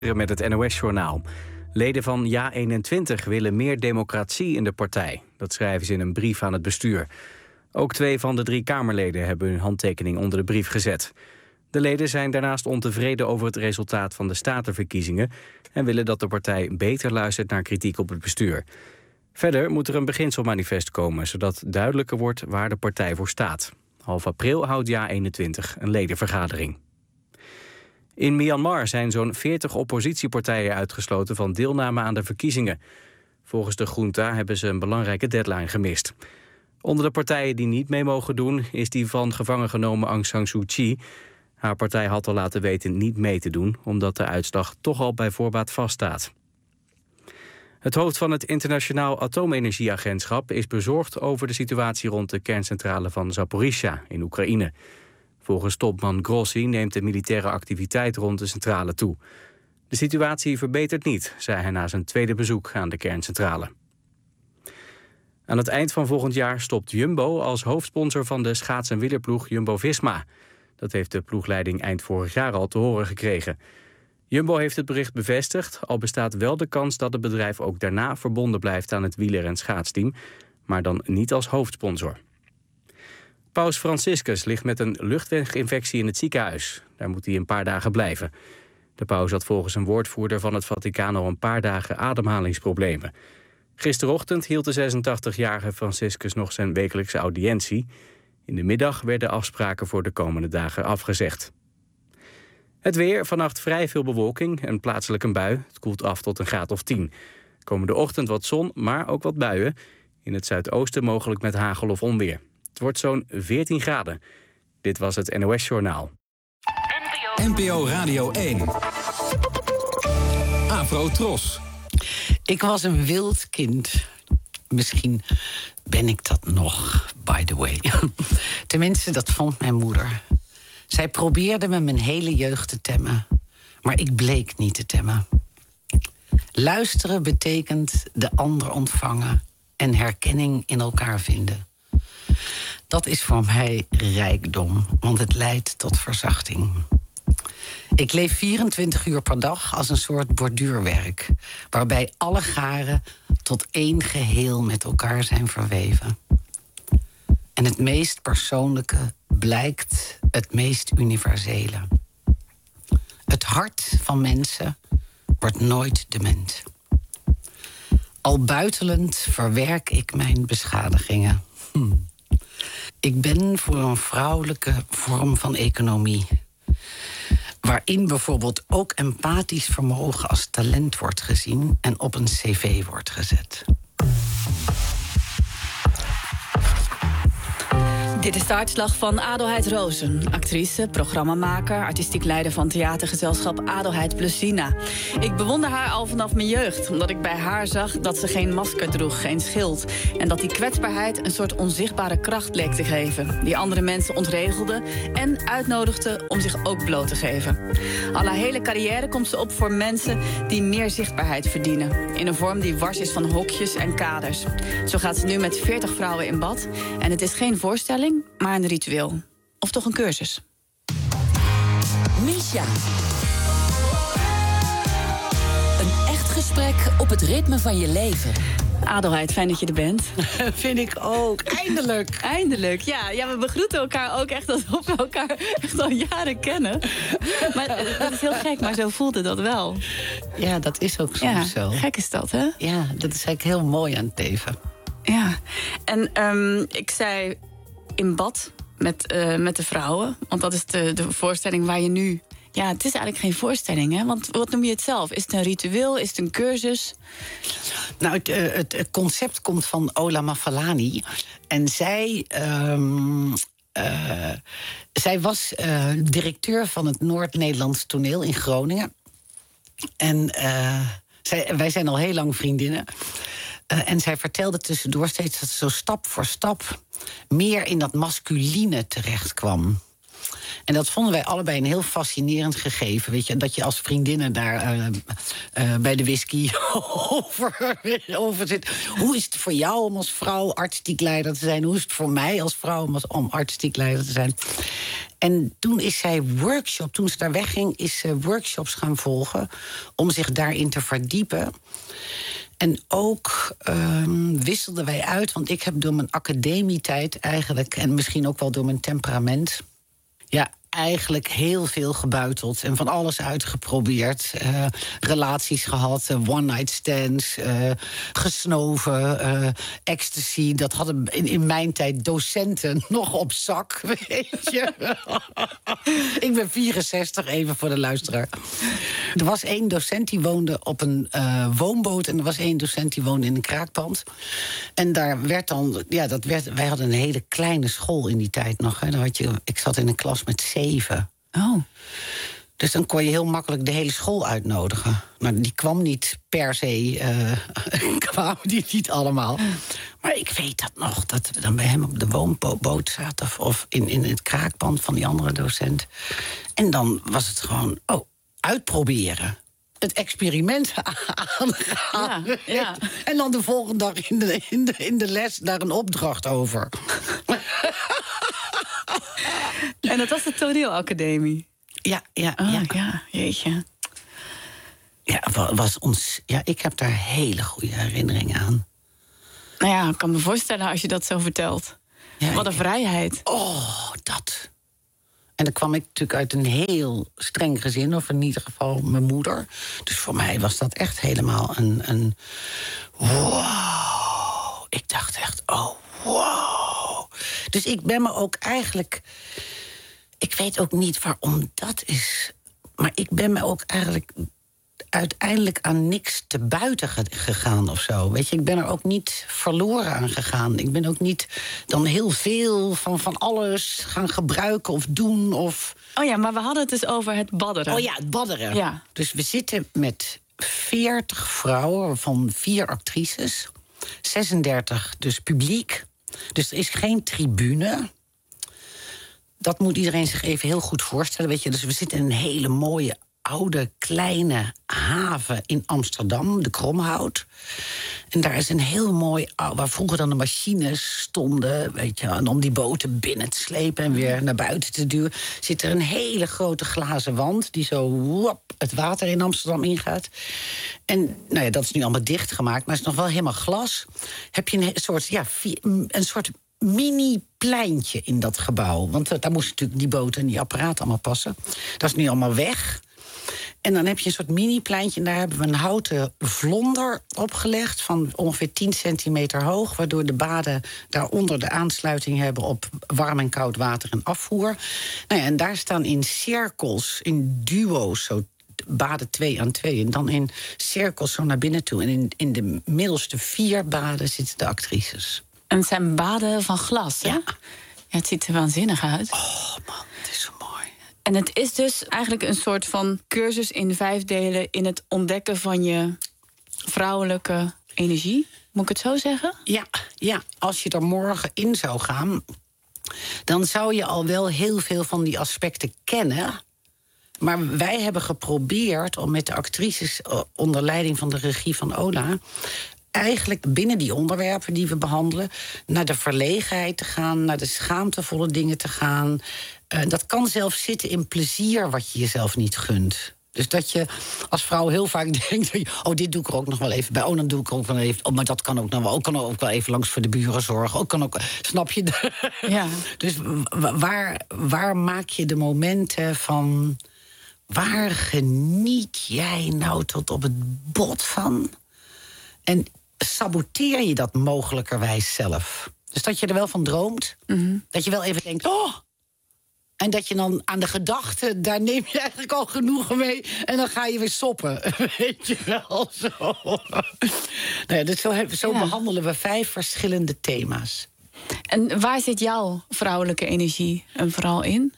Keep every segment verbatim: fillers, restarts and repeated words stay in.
Met het N O S-journaal. Leden van Ja eenentwintig willen meer democratie in de partij. Dat schrijven ze in een brief aan het bestuur. Ook twee van de drie Kamerleden hebben hun handtekening onder de brief gezet. De leden zijn daarnaast ontevreden over het resultaat van de statenverkiezingen en willen dat de partij beter luistert naar kritiek op het bestuur. Verder moet er een beginselmanifest komen, zodat duidelijker wordt waar de partij voor staat. Half april houdt Ja eenentwintig een ledenvergadering. In Myanmar zijn zo'n veertig oppositiepartijen uitgesloten van deelname aan de verkiezingen. Volgens de junta hebben ze een belangrijke deadline gemist. Onder de partijen die niet mee mogen doen is die van gevangen genomen Aung San Suu Kyi. Haar partij had al laten weten niet mee te doen, omdat de uitslag toch al bij voorbaat vaststaat. Het hoofd van het Internationaal Atoomenergieagentschap is bezorgd over de situatie rond de kerncentrale van Zaporizhzhia in Oekraïne. Volgens topman Grossi neemt de militaire activiteit rond de centrale toe. De situatie verbetert niet, zei hij na zijn tweede bezoek aan de kerncentrale. Aan het eind van volgend jaar stopt Jumbo als hoofdsponsor van de schaats- en wielerploeg Jumbo-Visma. Dat heeft de ploegleiding eind vorig jaar al te horen gekregen. Jumbo heeft het bericht bevestigd, al bestaat wel de kans dat het bedrijf ook daarna verbonden blijft aan het wieler- en schaatsteam, maar dan niet als hoofdsponsor. Paus Franciscus ligt met een luchtweginfectie in het ziekenhuis. Daar moet hij een paar dagen blijven. De paus had volgens een woordvoerder van het Vaticaan al een paar dagen ademhalingsproblemen. Gisterochtend hield de zesentachtigjarige Franciscus nog zijn wekelijkse audiëntie. In de middag werden afspraken voor de komende dagen afgezegd. Het weer, vannacht vrij veel bewolking en plaatselijk een bui. Het koelt af tot een graad of tien. Komende ochtend wat zon, maar ook wat buien. In het zuidoosten mogelijk met hagel of onweer. Het wordt zo'n veertien graden. Dit was het N O S-journaal. N P O Radio één. Afro Tros. Ik was een wild kind. Misschien ben ik dat nog, by the way. Tenminste, dat vond mijn moeder. Zij probeerde me mijn hele jeugd te temmen. Maar ik bleek niet te temmen. Luisteren betekent de ander ontvangen en herkenning in elkaar vinden. Dat is voor mij rijkdom, want het leidt tot verzachting. Ik leef vierentwintig uur per dag als een soort borduurwerk, waarbij alle garen tot één geheel met elkaar zijn verweven. En het meest persoonlijke blijkt het meest universele. Het hart van mensen wordt nooit dement. Al buitelend verwerk ik mijn beschadigingen. Hm. Ik ben voor een vrouwelijke vorm van economie, waarin bijvoorbeeld ook empathisch vermogen als talent wordt gezien en op een cv wordt gezet. Dit is de hartslag van Adelheid Rozen. Actrice, programmamaker, artistiek leider van theatergezelschap Adelheid plus Sina. Ik bewonder haar al vanaf mijn jeugd, omdat ik bij haar zag dat ze geen masker droeg, geen schild. En dat die kwetsbaarheid een soort onzichtbare kracht leek te geven, die andere mensen ontregelde en uitnodigde om zich ook bloot te geven. Al haar hele carrière komt ze op voor mensen die meer zichtbaarheid verdienen, in een vorm die wars is van hokjes en kaders. Zo gaat ze nu met veertig vrouwen in bad en het is geen voorstelling, maar een ritueel. Of toch een cursus. Misha. Een echt gesprek op het ritme van je leven. Adelheid, fijn dat je er bent. Vind ik ook. Eindelijk. Eindelijk, ja. Ja, we begroeten elkaar ook echt alsof we elkaar echt al jaren kennen. Maar dat is heel gek, maar zo voelde dat wel. Ja, dat is ook soms ja, zo. Gek is dat, hè? Ja, dat is eigenlijk heel mooi aan Teven. Ja, en um, ik zei in bad met, uh, met de vrouwen. Want dat is de, de voorstelling waar je nu... Ja, het is eigenlijk geen voorstelling, hè? Want wat noem je het zelf? Is het een ritueel? Is het een cursus? Nou, het, uh, het, het concept komt van Ola Mafalani. En zij... Um, uh, zij was uh, directeur van het Noord-Nederlands Toneel in Groningen. En uh, zij, wij zijn al heel lang vriendinnen. Uh, en zij vertelde tussendoor steeds dat ze zo stap voor stap meer in dat masculine terecht kwam. En dat vonden wij allebei een heel fascinerend gegeven. Weet je, dat je als vriendinnen daar uh, uh, bij de whisky over, over zit. Hoe is het voor jou om als vrouw artistiek leider te zijn? Hoe is het voor mij als vrouw om, als, om artistiek leider te zijn? En toen is zij workshop, toen ze daar wegging, is ze workshops gaan volgen om zich daarin te verdiepen. En ook um, wisselden wij uit, want ik heb door mijn academietijd eigenlijk, en misschien ook wel door mijn temperament, ja, eigenlijk heel veel gebuiteld en van alles uitgeprobeerd. Uh, relaties gehad, uh, one-night stands, uh, gesnoven, uh, ecstasy. Dat hadden in, in mijn tijd docenten nog op zak, weet je. Ik ben vierenzestig, even voor de luisteraar. Er was één docent die woonde op een uh, woonboot en er was één docent die woonde in een kraakpand. En daar werd dan, ja, dat werd, wij hadden een hele kleine school in die tijd nog. Hè. Dan had je, ik zat in een klas met zeven. Oh. Dus dan kon je heel makkelijk de hele school uitnodigen. Maar die kwam niet per se, uh, kwamen die niet allemaal. Maar ik weet dat nog, dat we dan bij hem op de woonboot zaten, of, of in, in het kraakpand van die andere docent. En dan was het gewoon, oh, uitproberen. Het experiment aangaan. Ja, ja. En dan de volgende dag in de, in de, in de les daar een opdracht over. En dat was de toneelacademie? Ja, ja, Oh, ja. ja, jeetje. Ja, was ons, ja, ik heb daar hele goede herinneringen aan. Nou ja, ik kan me voorstellen als je dat zo vertelt. Ja, Wat een ik- vrijheid. Oh, dat. En dan kwam ik natuurlijk uit een heel streng gezin, of in ieder geval mijn moeder. Dus voor mij was dat echt helemaal een, een wow. Ik dacht echt, oh, wow. Dus ik ben me ook eigenlijk, ik weet ook niet waarom dat is, maar ik ben me ook eigenlijk uiteindelijk aan niks te buiten ge- gegaan of zo. Weet je, ik ben er ook niet verloren aan gegaan. Ik ben ook niet dan heel veel van, van alles gaan gebruiken of doen of... Oh ja, maar we hadden het dus over het badderen. Oh ja, het badderen. Ja. Dus we zitten met veertig vrouwen van vier actrices. zesendertig dus publiek. Dus er is geen tribune. Dat moet iedereen zich even heel goed voorstellen. Weet je? Dus we zitten in een hele mooie, oude, kleine haven in Amsterdam, de Kromhout. En daar is een heel mooi, ou- waar vroeger dan de machines stonden, weet je, en om die boten binnen te slepen en weer naar buiten te duwen, zit er een hele grote glazen wand die zo wop, het water in Amsterdam ingaat. En nou ja, dat is nu allemaal dichtgemaakt, maar het is nog wel helemaal glas. Heb je een he- soort, ja, vi- een soort mini-pleintje in dat gebouw. Want eh, daar moesten natuurlijk die boten en die apparaten allemaal passen. Dat is nu allemaal weg. En dan heb je een soort mini-pleintje en daar hebben we een houten vlonder opgelegd van ongeveer tien centimeter hoog, waardoor de baden daaronder de aansluiting hebben op warm en koud water en afvoer. Nou ja, en daar staan in cirkels, in duo's, zo baden twee aan twee, en dan in cirkels zo naar binnen toe. En in, in de middelste vier baden zitten de actrices. En het zijn baden van glas, hè? Ja. Ja, het ziet er waanzinnig uit. Oh man, het is zo mooi. En het is dus eigenlijk een soort van cursus in vijf delen in het ontdekken van je vrouwelijke energie. Moet ik het zo zeggen? Ja, ja, als je er morgen in zou gaan, dan zou je al wel heel veel van die aspecten kennen. Maar wij hebben geprobeerd om met de actrices eh, onder leiding van de regie van Ola eigenlijk binnen die onderwerpen die we behandelen naar de verlegenheid te gaan, naar de schaamtevolle dingen te gaan. Uh, dat kan zelfs zitten in plezier wat je jezelf niet gunt. Dus dat je als vrouw heel vaak denkt, oh, dit doe ik er ook nog wel even bij. Oh, dan doe ik er ook wel even. Oh, maar dat kan ook nog wel. Ook kan ook wel even langs voor de buren zorgen. Ook kan ook, snap je? Ja. Dus wa- waar, waar maak je de momenten van, waar geniet jij nou tot op het bot van? En saboteer je dat mogelijkerwijs zelf? Dus dat je er wel van droomt. Mm-hmm. Dat je wel even denkt, oh. En dat je dan aan de gedachte, daar neem je eigenlijk al genoegen mee. En dan ga je weer soppen. Weet je wel, zo. Nou ja, dus zo, hebben- zo Ja. behandelen we vijf verschillende thema's. En waar zit jouw vrouwelijke energie en vooral in?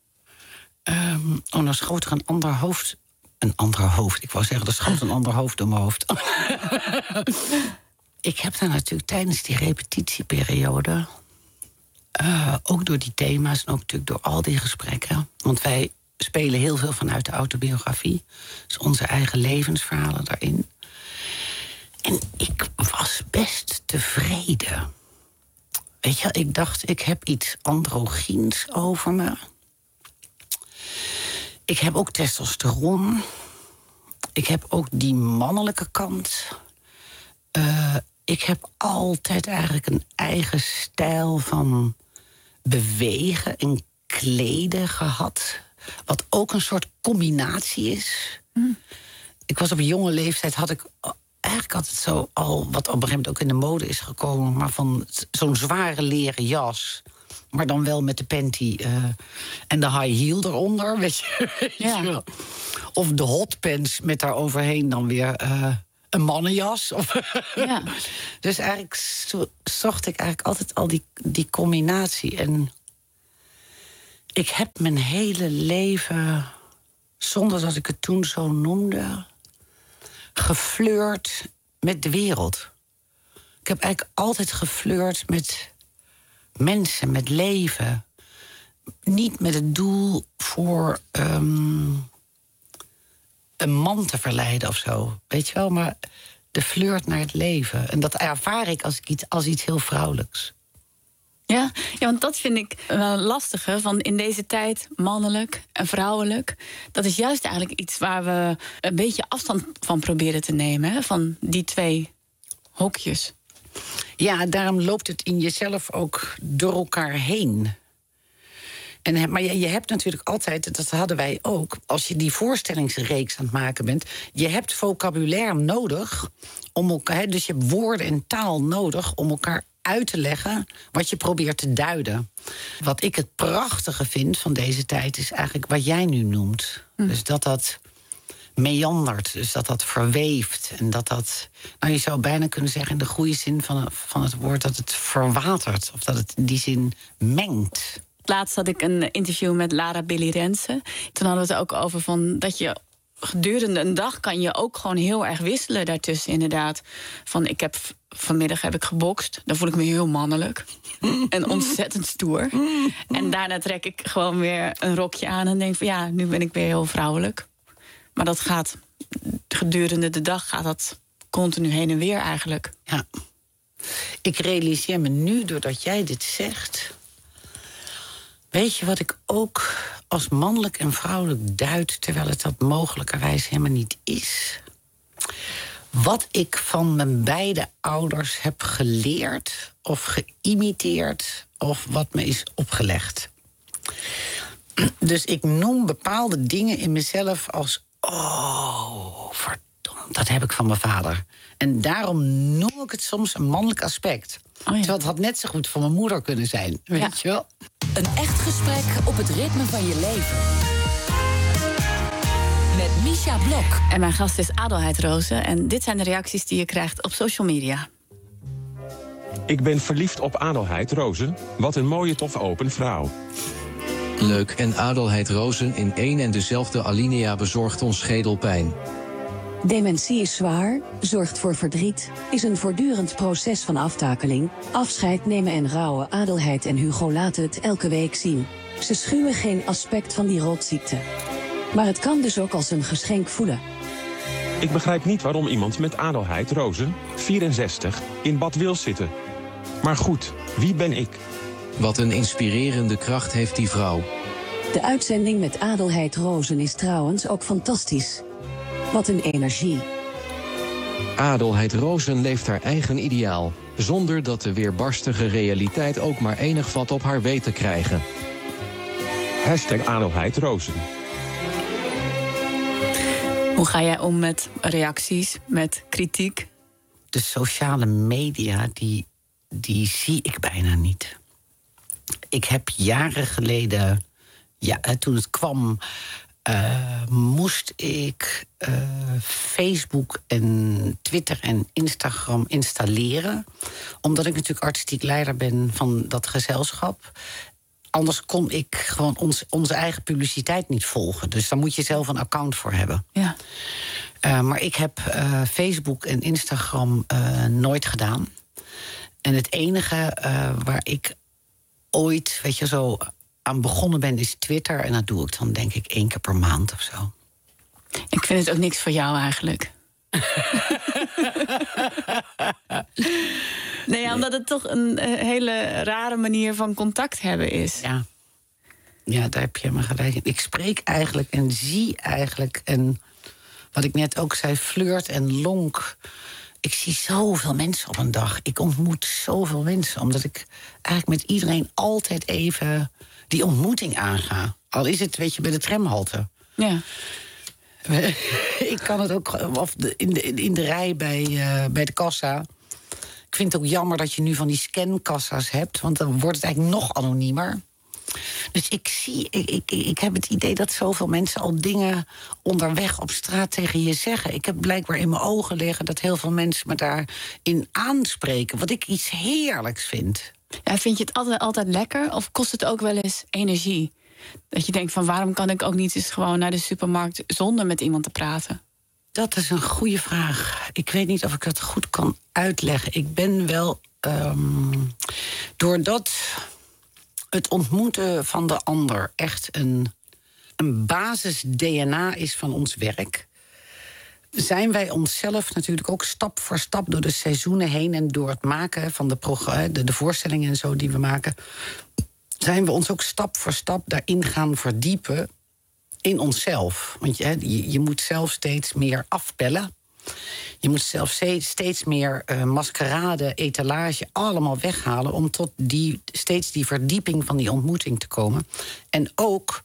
Um, oh, dan schoot er een ander hoofd. Een ander hoofd. Ik wou zeggen, er schoot een ander hoofd door mijn hoofd. Ik heb daar natuurlijk tijdens die repetitieperiode Uh, ook door die thema's en ook natuurlijk door al die gesprekken. Want wij spelen heel veel vanuit de autobiografie. Dus onze eigen levensverhalen daarin. En ik was best tevreden. Weet je, ik dacht, ik heb iets androgyns over me. Ik heb ook testosteron. Ik heb ook die mannelijke kant. Uh, ik heb altijd eigenlijk een eigen stijl van bewegen en kleden gehad. Wat ook een soort combinatie is. Mm. Ik was op een jonge leeftijd, had ik eigenlijk altijd zo al, wat op een gegeven moment ook in de mode is gekomen, maar van zo'n zware leren jas, maar dan wel met de panty uh, en de high heel eronder, weet je, weet ja. je wel. Of de hotpants met daar overheen dan weer uh, een mannenjas. Of ja. Dus eigenlijk zo, zocht ik eigenlijk altijd al die, die combinatie. En ik heb mijn hele leven, zonder dat ik het toen zo noemde, geflirt met de wereld. Ik heb eigenlijk altijd geflirt met mensen, met leven. Niet met het doel voor um, een man te verleiden of zo. Weet je wel, maar de flirt naar het leven. En dat ervaar ik als, iets, als iets heel vrouwelijks. Ja, ja, want dat vind ik wel lastige. Van in deze tijd, mannelijk en vrouwelijk. Dat is juist eigenlijk iets waar we een beetje afstand van proberen te nemen. Hè? Van die twee hokjes. Ja, daarom loopt het in jezelf ook door elkaar heen. En, maar je, je hebt natuurlijk altijd, dat hadden wij ook, als je die voorstellingsreeks aan het maken bent, je hebt vocabulaire nodig om elkaar, dus je hebt woorden en taal nodig om elkaar uit te leggen wat je probeert te duiden. Wat ik het prachtige vind van deze tijd is eigenlijk wat jij nu noemt. Hm. Dus dat dat meandert, dus dat dat verweeft. En dat dat, nou je zou bijna kunnen zeggen in de goede zin van, van het woord, dat het verwatert. Of dat het in die zin mengt. Laatst had ik een interview met Lara Billy Rensen. Toen hadden we het ook over van dat je gedurende een dag kan je ook gewoon heel erg wisselen daartussen, inderdaad. Van ik heb vanmiddag heb ik gebokst, dan voel ik me heel mannelijk en ontzettend stoer. En daarna trek ik gewoon weer een rokje aan en denk van ja, nu ben ik weer heel vrouwelijk. Maar dat gaat gedurende de dag gaat dat continu heen en weer eigenlijk. Ja. Ik realiseer me nu, doordat jij dit zegt, weet je wat ik ook als mannelijk en vrouwelijk duid, terwijl het dat mogelijkerwijs helemaal niet is? Wat ik van mijn beide ouders heb geleerd of geïmiteerd of wat me is opgelegd. Dus ik noem bepaalde dingen in mezelf als oh, verdomd, dat heb ik van mijn vader. En daarom noem ik het soms een mannelijk aspect. Oh ja. Terwijl het had net zo goed van mijn moeder kunnen zijn, weet ja. je wel? Een echt gesprek op het ritme van je leven. Met Misha Blok. En mijn gast is Adelheid Rozen. En dit zijn de reacties die je krijgt op social media. Ik ben verliefd op Adelheid Rozen. Wat een mooie, tof, open vrouw. Leuk, en Adelheid Rozen in één en dezelfde alinea bezorgt ons schedelpijn. Dementie is zwaar, zorgt voor verdriet, is een voortdurend proces van aftakeling. Afscheid nemen en rouwen. Adelheid en Hugo laten het elke week zien. Ze schuwen geen aspect van die rotziekte. Maar het kan dus ook als een geschenk voelen. Ik begrijp niet waarom iemand met Adelheid Rozen, vierenzestig, in bad wil zitten. Maar goed, wie ben ik? Wat een inspirerende kracht heeft die vrouw. De uitzending met Adelheid Rozen is trouwens ook fantastisch. Wat een energie. Adelheid Rozen leeft haar eigen ideaal, zonder dat de weerbarstige realiteit ook maar enig vat op haar weet te krijgen. Hashtag Adelheid Rozen. Hoe ga jij om met reacties, met kritiek? De sociale media, die, die zie ik bijna niet. Ik heb jaren geleden, ja, toen het kwam, Uh, moest ik uh, Facebook en Twitter en Instagram installeren. Omdat ik natuurlijk artistiek leider ben van dat gezelschap. Anders kon ik gewoon ons, onze eigen publiciteit niet volgen. Dus daar moet je zelf een account voor hebben. Ja. Uh, maar ik heb uh, Facebook en Instagram uh, nooit gedaan. En het enige uh, waar ik ooit, weet je, zo aan begonnen ben, is Twitter. En dat doe ik dan, denk ik, één keer per maand of zo. Ik vind het ook niks voor jou eigenlijk. Nee, ja, omdat het toch een uh, hele rare manier van contact hebben is. Ja. Ja, daar heb je me gelijk in. Ik spreek eigenlijk en zie eigenlijk... en wat ik net ook zei, flirt en lonk. Ik zie zoveel mensen op een dag. Ik ontmoet zoveel mensen. Omdat ik eigenlijk met iedereen altijd even die ontmoeting aanga. Al is het, weet je, bij de tramhalte. Ja. Ik kan het ook of de, in, de, in de rij bij, uh, bij de kassa. Ik vind het ook jammer dat je nu van die scankassa's hebt. Want dan wordt het eigenlijk nog anoniemer. Dus ik zie, ik, ik, ik heb het idee dat zoveel mensen al dingen onderweg op straat tegen je zeggen. Ik heb blijkbaar in mijn ogen liggen dat heel veel mensen me daarin aanspreken. Wat ik iets heerlijks vind. Ja, vind je het altijd, altijd lekker? Of kost het ook wel eens energie? Dat je denkt van waarom kan ik ook niet eens gewoon naar de supermarkt zonder met iemand te praten? Dat is een goede vraag. Ik weet niet of ik dat goed kan uitleggen. Ik ben wel... Um, doordat het ontmoeten van de ander echt een, een basis-D N A is van ons werk, zijn wij onszelf natuurlijk ook stap voor stap door de seizoenen heen en door het maken van de, progr- de, de voorstellingen en zo die we maken, zijn we ons ook stap voor stap daarin gaan verdiepen in onszelf. Want je, je, je moet zelf steeds meer afpellen. Je moet zelf steeds meer uh, maskerade, etalage, allemaal weghalen om tot die, steeds die verdieping van die ontmoeting te komen. En ook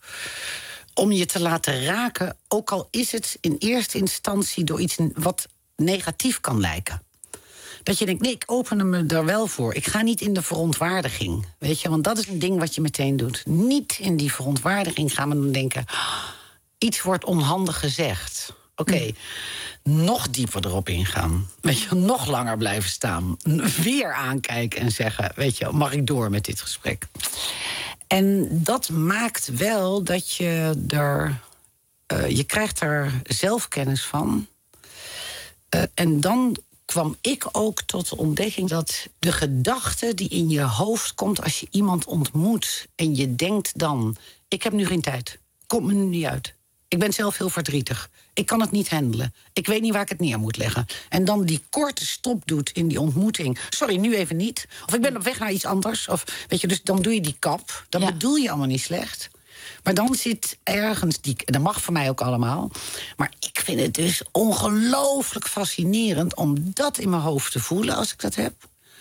om je te laten raken, ook al is het in eerste instantie door iets wat negatief kan lijken. Dat je denkt, nee, ik open me daar wel voor. Ik ga niet in de verontwaardiging. Weet je, want dat is een ding wat je meteen doet. Niet in die verontwaardiging gaan we dan denken, iets wordt onhandig gezegd. Oké, okay, hm. nog dieper erop ingaan. Weet je, nog langer blijven staan. Weer aankijken en zeggen, weet je, mag ik door met dit gesprek? En dat maakt wel dat je er... Uh, je krijgt er zelfkennis van. Uh, en dan kwam ik ook tot de ontdekking dat de gedachte die in je hoofd komt als je iemand ontmoet en je denkt dan, ik heb nu geen tijd, komt me nu niet uit. Ik ben zelf heel verdrietig. Ik kan het niet handelen. Ik weet niet waar ik het neer moet leggen. En dan die korte stop doet in die ontmoeting. Sorry, nu even niet. Of ik ben op weg naar iets anders. Of, weet je, dus dan doe je die kap. Dat ja. bedoel je allemaal niet slecht. Maar dan zit ergens die... Dat mag voor mij ook allemaal. Maar ik vind het dus ongelooflijk fascinerend om dat in mijn hoofd te voelen als ik dat heb.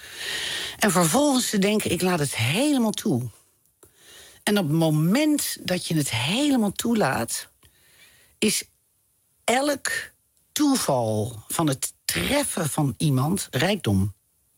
En vervolgens te denken, ik laat het helemaal toe. En op het moment dat je het helemaal toelaat, is elk toeval van het treffen van iemand rijkdom.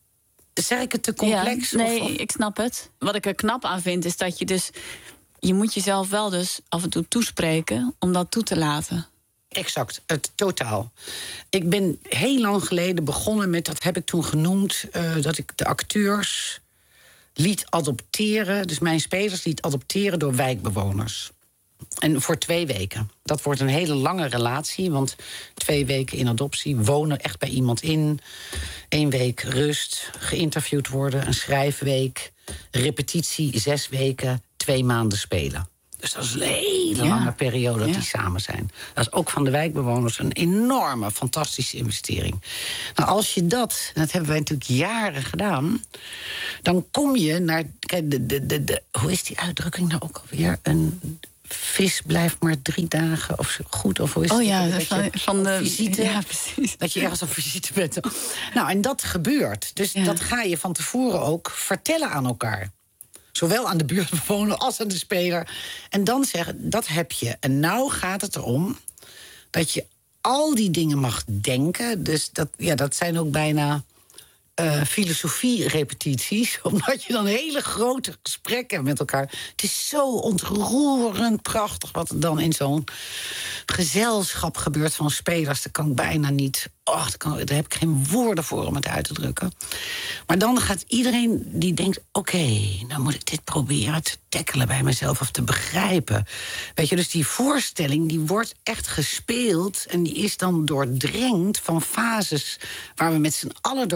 Zeg ik het te complex? Ja, nee, of, of? Ik snap het. Wat ik er knap aan vind, is dat je dus... Je moet jezelf wel dus af en toe toespreken om dat toe te laten. Exact, het totaal. Ik ben heel lang geleden begonnen met, dat heb ik toen genoemd, Uh, dat ik de acteurs liet adopteren, dus mijn spelers liet adopteren door wijkbewoners. En voor twee weken. Dat wordt een hele lange relatie, want twee weken in adoptie, wonen echt bij iemand in, één week rust, geïnterviewd worden, een schrijfweek, repetitie, zes weken, twee maanden spelen. Dus dat is een hele ja. lange periode dat ja. die samen zijn. Dat is ook van de wijkbewoners een enorme, fantastische investering. Nou, als je dat, en dat hebben wij natuurlijk jaren gedaan, dan kom je naar, kijk, de, de, de, de, hoe is die uitdrukking nou ook alweer? Een vis blijft maar drie dagen of zo goed, of hoe is het? Oh ja, dat van, je, van de visite, ja, precies. dat je ergens op visite bent. Nou, en dat gebeurt. Dus ja. dat ga je van tevoren ook vertellen aan elkaar. Zowel aan de buurtbewoner als aan de speler. En dan zeggen, dat heb je. En nou gaat het erom dat je al die dingen mag denken. Dus dat, ja, dat zijn ook bijna uh, filosofie-repetities. Omdat je dan hele grote gesprekken hebt met elkaar. Het is zo ontroerend prachtig wat er dan in zo'n gezelschap gebeurt van spelers. Dat kan ik bijna niet... Oh, dat kan, daar heb ik geen woorden voor om het uit te drukken. Maar dan gaat iedereen die denkt, oké, okay, nou moet ik dit proberen te tackelen bij mezelf of te begrijpen. Weet je, dus die voorstelling die wordt echt gespeeld en die is dan doordrenkt van fases waar we met z'n allen doorheen zijn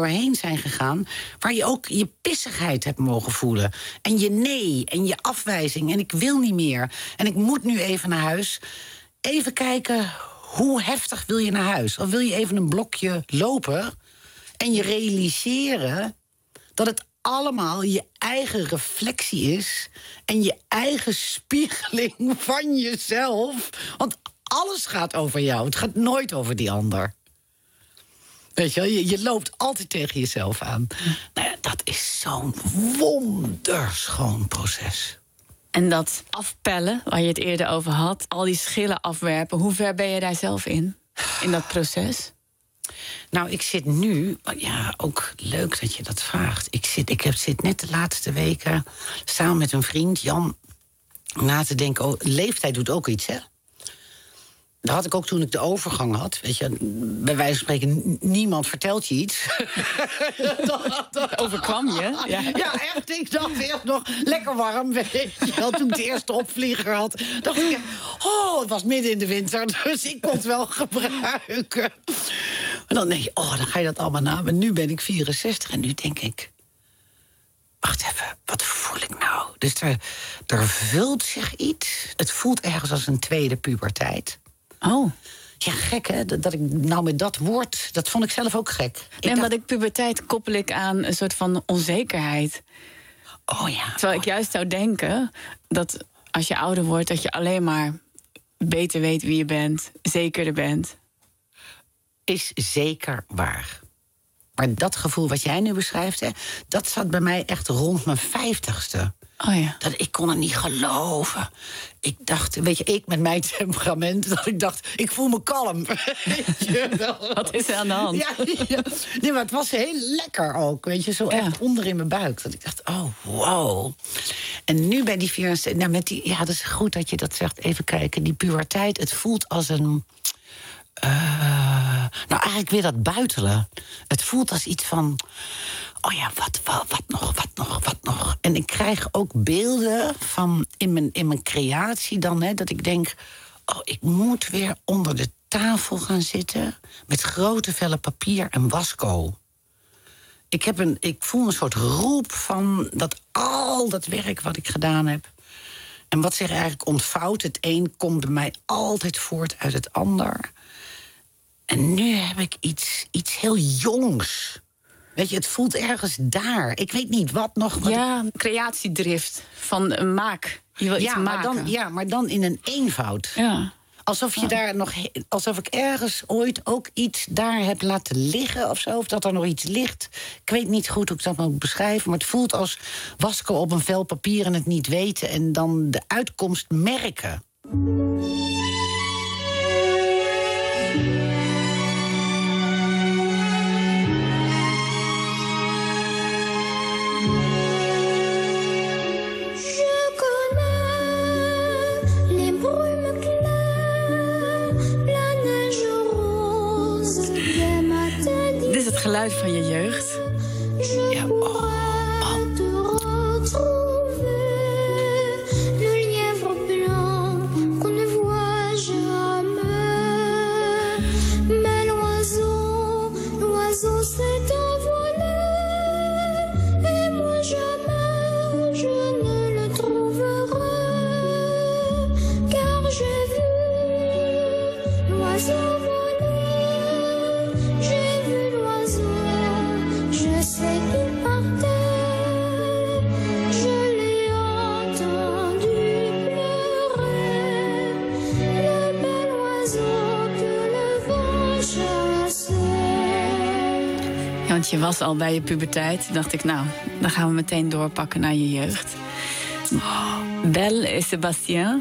zijn gegaan, waar je ook je pissigheid hebt mogen voelen. En je nee, en je afwijzing, en ik wil niet meer. En ik moet nu even naar huis. Even kijken, hoe heftig wil je naar huis? Of wil je even een blokje lopen en je realiseren dat het allemaal je eigen reflectie is en je eigen spiegeling van jezelf. Want alles gaat over jou. Het gaat nooit over die ander. Weet je wel, je, je loopt altijd tegen jezelf aan. Nou ja, dat is zo'n wonderschoon proces. En dat afpellen, waar je het eerder over had, al die schillen afwerpen, hoe ver ben je daar zelf in? In dat proces? Nou, ik zit nu... Ja, ook leuk dat je dat vraagt. Ik zit, ik heb, zit net de laatste weken samen met een vriend, Jan, na te denken... Oh, leeftijd doet ook iets, hè? Dat had ik ook toen ik de overgang had. Weet je, bij wijze van spreken, niemand vertelt je iets. dat, dat overkwam je? Ja. ja, echt. Ik dacht eerst nog lekker warm, weet je wel. Toen ik de eerste opvlieger had, dacht ik... Oh, het was midden in de winter, dus ik kon het wel gebruiken. En dan denk je, oh, dan ga je dat allemaal na. Maar nu ben ik vierenzestig en nu denk ik... Wacht even, wat voel ik nou? Dus er, er vult zich iets. Het voelt ergens als een tweede puberteit. Oh. Ja, gek hè, dat, dat ik nou met dat woord... Dat vond ik zelf ook gek. En ik dacht... wat ik puberteit koppel ik aan een soort van onzekerheid. Oh ja. Terwijl oh. ik juist zou denken dat als je ouder wordt, dat je alleen maar beter weet wie je bent, zekerder bent. Is zeker waar. Maar dat gevoel wat jij nu beschrijft, hè, dat zat bij mij echt rond mijn vijftigste. Oh ja. Dat, ik kon het niet geloven. Ik dacht, weet je, ik met mijn temperament... dat ik dacht, ik voel me kalm. Weet je wel? Wat is er aan de hand? Ja, ja. Nee, maar het was heel lekker ook. Weet je, zo Ja. echt onder in mijn buik. Dat ik dacht, oh, wow. En nu bij die vierenzestig... Nou, met die, ja, dat is goed dat je dat zegt. Even kijken, die puberteit, het voelt als een... Uh, nou, eigenlijk weer dat buitelen. Het voelt als iets van... Oh ja, wat, wat, wat nog, wat nog, wat nog. En ik krijg ook beelden van in mijn, in mijn creatie dan... Hè, dat ik denk, oh, ik moet weer onder de tafel gaan zitten... met grote vellen papier en wasco. Ik, heb een, ik voel een soort roep van dat al dat werk wat ik gedaan heb... en wat zich eigenlijk ontvouwt. Het een komt bij mij altijd voort uit het ander... En nu heb ik iets, iets heel jongs. Weet je, het voelt ergens daar. Ik weet niet wat nog. Wat ja, ik... creatiedrift van een maak. Je wil ja, iets maar maken. dan, ja, maar dan in een eenvoud. Ja. Alsof je Ja. daar nog, alsof ik ergens ooit ook iets daar heb laten liggen of zo. Of dat er nog iets ligt. Ik weet niet goed hoe ik dat moet beschrijven. Maar het voelt als wasken op een vel papier en het niet weten. En dan de uitkomst merken. Dit is het geluid van je jeugd. Ja, oh, man. Want je was al bij je puberteit. Toen dacht ik, nou, dan gaan we meteen doorpakken naar je jeugd. Belle et Sébastien.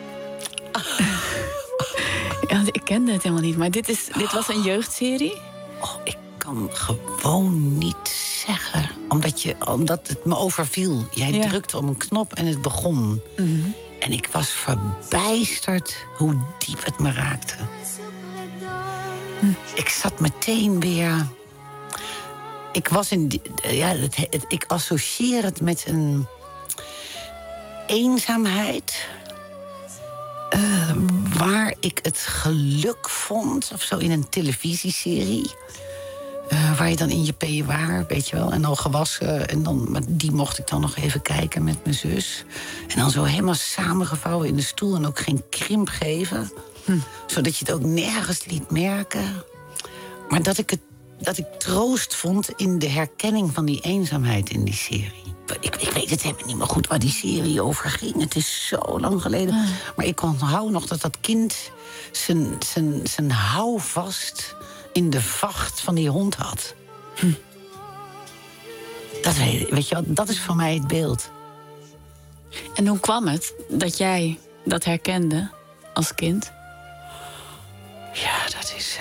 Ja, ik kende het helemaal niet, maar dit, is, dit was een jeugdserie? Oh, ik kan gewoon niet zeggen. Omdat, je, omdat het me overviel. Jij Ja. drukte op een knop en het begon. Mm-hmm. En ik was verbijsterd hoe diep het me raakte. Hm. Ik zat meteen weer... Ik was in... die- Ja, het, het, ik associeer het met een eenzaamheid... Uh, waar ik het geluk vond, of zo in een televisieserie... Uh, waar je dan in je peignoir, weet je wel, en al gewassen. En dan, maar die mocht ik dan nog even kijken met mijn zus. En dan zo helemaal samengevouwen in de stoel en ook geen krimp geven. Hm. Zodat je het ook nergens liet merken. Maar dat ik, het, dat ik troost vond in de herkenning van die eenzaamheid in die serie. Ik, ik weet het helemaal niet meer goed waar die serie over ging. Het is zo lang geleden. Hm. Maar ik onthoud nog dat dat kind zijn, zijn, zijn houvast in de vacht van die hond had. Hm. Dat, weet je, dat is voor mij het beeld. En hoe kwam het dat jij dat herkende als kind? Ja, dat is...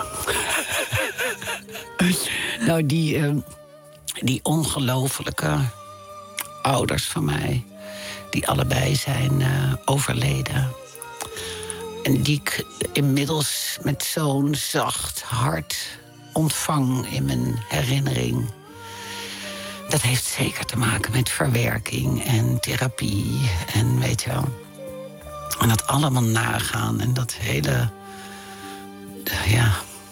Uh... nou, die, uh, die ongelofelijke ouders van mij, die allebei zijn uh, overleden. En die ik inmiddels met zo'n zacht hart ontvang in mijn herinnering. Dat heeft zeker te maken met verwerking en therapie en weet je wel. En dat allemaal nagaan en dat hele... ja...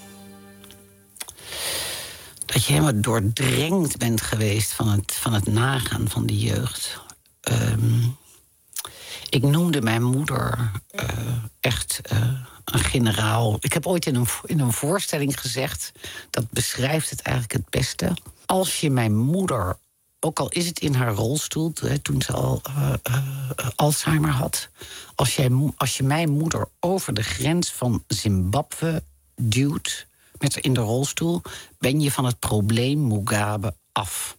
dat je helemaal doordrenkt bent geweest van het, van het nagaan van die jeugd. Um, ik noemde mijn moeder uh, echt uh, een generaal. Ik heb ooit in een, in een voorstelling gezegd, dat beschrijft het eigenlijk het beste. Als je mijn moeder, ook al is het in haar rolstoel, hè, toen ze al uh, uh, Alzheimer had, als, jij, als je mijn moeder over de grens van Zimbabwe duwt met haar in de rolstoel, ben je van het probleem Mugabe af.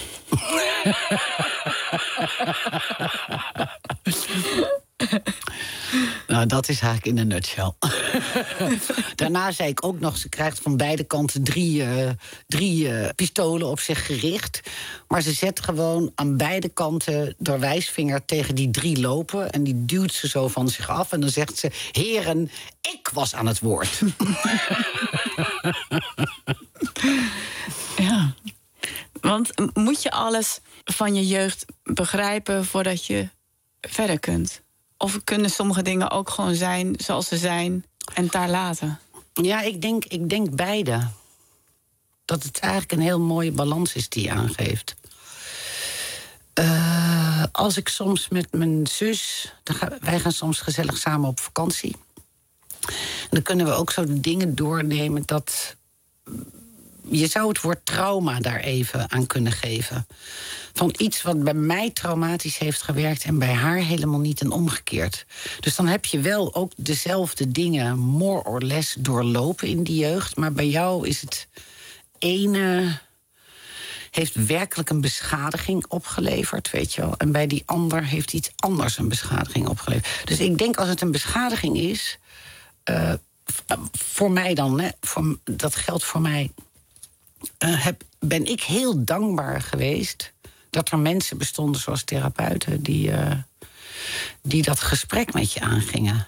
Nou, dat is eigenlijk in een nutshell. Daarna zei ik ook nog, ze krijgt van beide kanten drie, uh, drie uh, pistolen op zich gericht. Maar ze zet gewoon aan beide kanten de wijsvinger tegen die drie lopen. En die duwt ze zo van zich af. En dan zegt ze, heren, ik was aan het woord. Ja. Want moet je alles van je jeugd begrijpen voordat je verder kunt? Of kunnen sommige dingen ook gewoon zijn zoals ze zijn en het daar laten? Ja, ik denk, ik denk beide. Dat het eigenlijk een heel mooie balans is die je aangeeft. Uh, als ik soms met mijn zus... Dan ga, wij gaan soms gezellig samen op vakantie. En dan kunnen we ook zo de dingen doornemen dat... Je zou het woord trauma daar even aan kunnen geven. Van iets wat bij mij traumatisch heeft gewerkt en bij haar helemaal niet en omgekeerd. Dus dan heb je wel ook dezelfde dingen more or less doorlopen in die jeugd. Maar bij jou is het ene... heeft werkelijk een beschadiging opgeleverd, weet je wel. En bij die ander heeft iets anders een beschadiging opgeleverd. Dus ik denk als het een beschadiging is... Uh, voor mij dan, hè, voor, dat geldt voor mij... Uh, heb, ben ik heel dankbaar geweest dat er mensen bestonden zoals therapeuten... die, uh, die dat gesprek met je aangingen.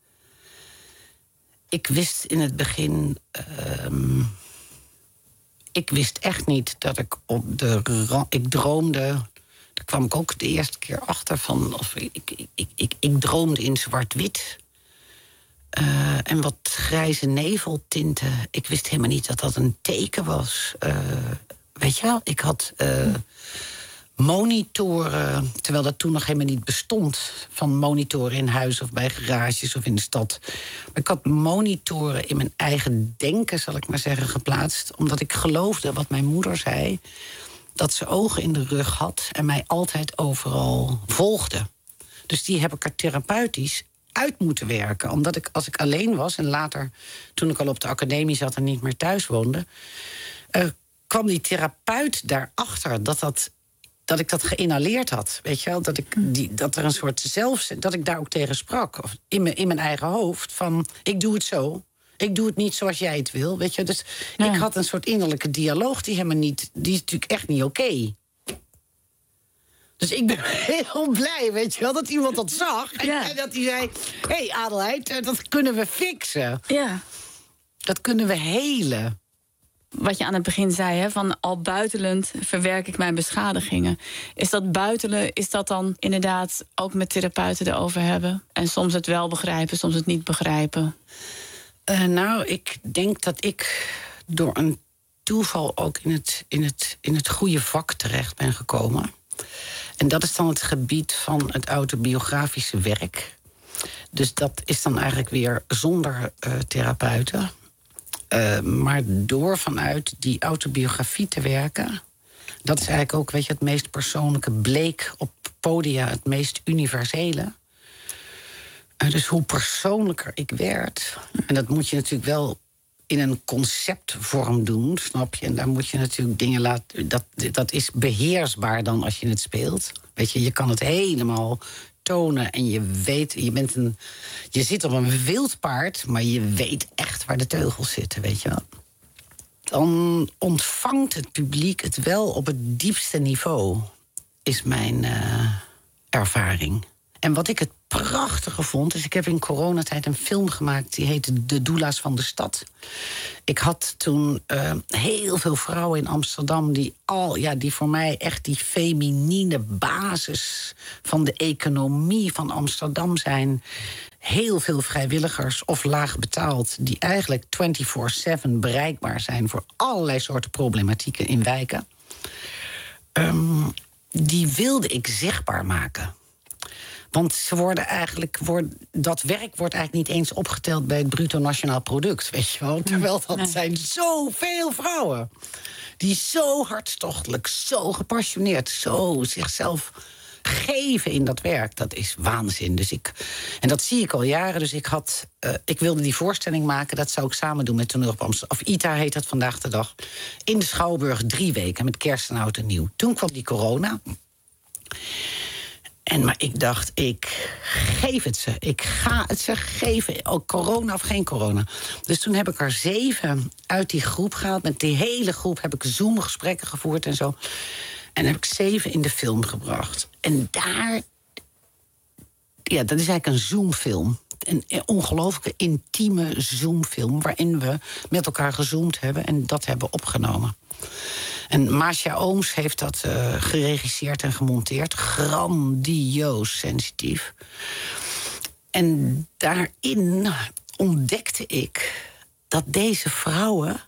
Ik wist in het begin... Uh, ik wist echt niet dat ik op de... Ik droomde... Daar kwam ik ook de eerste keer achter van... Of ik, ik, ik, ik, ik droomde in zwart-wit... Uh, en wat grijze neveltinten. Ik wist helemaal niet dat dat een teken was. Uh, weet je wel, ik had uh, monitoren... terwijl dat toen nog helemaal niet bestond... van monitoren in huis of bij garages of in de stad. Maar ik had monitoren in mijn eigen denken, zal ik maar zeggen, geplaatst... omdat ik geloofde wat mijn moeder zei... dat ze ogen in de rug had en mij altijd overal volgde. Dus die heb ik er therapeutisch... uit moeten werken. Omdat ik, als ik alleen was... en later, toen ik al op de academie zat... en niet meer thuis woonde... Uh, kwam die therapeut daarachter... dat, dat, dat ik dat geïnhaleerd had. Weet je wel? Dat, ik die, dat er een soort zelfs... dat ik daar ook tegen sprak. Of in, me, in mijn eigen hoofd. Van, ik doe het zo. Ik doe het niet zoals jij het wil. Weet je? Dus ja. Ik had een soort innerlijke dialoog... die helemaal niet... die is natuurlijk echt niet oké. Okay. Dus ik ben heel blij, weet je wel, dat iemand dat zag. En, ja. en dat hij zei, hé hey, Adelheid, dat kunnen we fixen. Ja. Dat kunnen we helen. Wat je aan het begin zei, hè, van al buitelend verwerk ik mijn beschadigingen. Is dat buitelen, is dat dan inderdaad ook met therapeuten erover hebben? En soms het wel begrijpen, soms het niet begrijpen? Uh, nou, ik denk dat ik door een toeval ook in het, in het, in het goede vak terecht ben gekomen. En dat is dan het gebied van het autobiografische werk. Dus dat is dan eigenlijk weer zonder uh, therapeuten. Uh, maar door vanuit die autobiografie te werken... dat is eigenlijk ook, weet je, het meest persoonlijke, bleek op podia het meest universele. Uh, dus hoe persoonlijker ik werd... en dat moet je natuurlijk wel in een conceptvorm doen, snap je? En daar moet je natuurlijk dingen laten... Dat, dat is beheersbaar dan als je het speelt. Weet je, je kan het helemaal tonen en je weet... Je, bent een, je zit op een wild paard, maar je weet echt waar de teugels zitten, weet je wel. Dan ontvangt het publiek het wel op het diepste niveau, is mijn uh, ervaring. En wat ik het prachtige vond, is ik heb in coronatijd een film gemaakt... die heette De Doula's van de Stad. Ik had toen uh, heel veel vrouwen in Amsterdam... die al, ja, die voor mij echt die feminine basis van de economie van Amsterdam zijn. Heel veel vrijwilligers of laag betaald... die eigenlijk vierentwintig zeven bereikbaar zijn... voor allerlei soorten problematieken in wijken. Um, die wilde ik zichtbaar maken. Want ze worden eigenlijk, worden, dat werk wordt eigenlijk niet eens opgeteld bij het bruto nationaal product, weet je wel. Terwijl dat nee. zijn zoveel vrouwen. Die zo hartstochtelijk, zo gepassioneerd, zo zichzelf geven in dat werk. Dat is waanzin. Dus ik, en dat zie ik al jaren. Dus ik, had, uh, ik wilde die voorstelling maken. Dat zou ik samen doen met Toneel op Amsterdam. Of I T A heet dat vandaag de dag. In de Schouwburg drie weken met kerst en oud en nieuw. Toen kwam die corona. En maar ik dacht, ik geef het ze. Ik ga het ze geven. Ook corona of geen corona. Dus toen heb ik er zeven uit die groep gehaald. Met die hele groep heb ik Zoom-gesprekken gevoerd en zo. En heb ik zeven in de film gebracht. En daar... Ja, dat is eigenlijk een Zoom-film. Een ongelooflijke intieme Zoom-film... waarin we met elkaar gezoomd hebben en dat hebben opgenomen. En Masha Ooms heeft dat uh, geregisseerd en gemonteerd. Grandioos sensitief. En daarin ontdekte ik dat deze vrouwen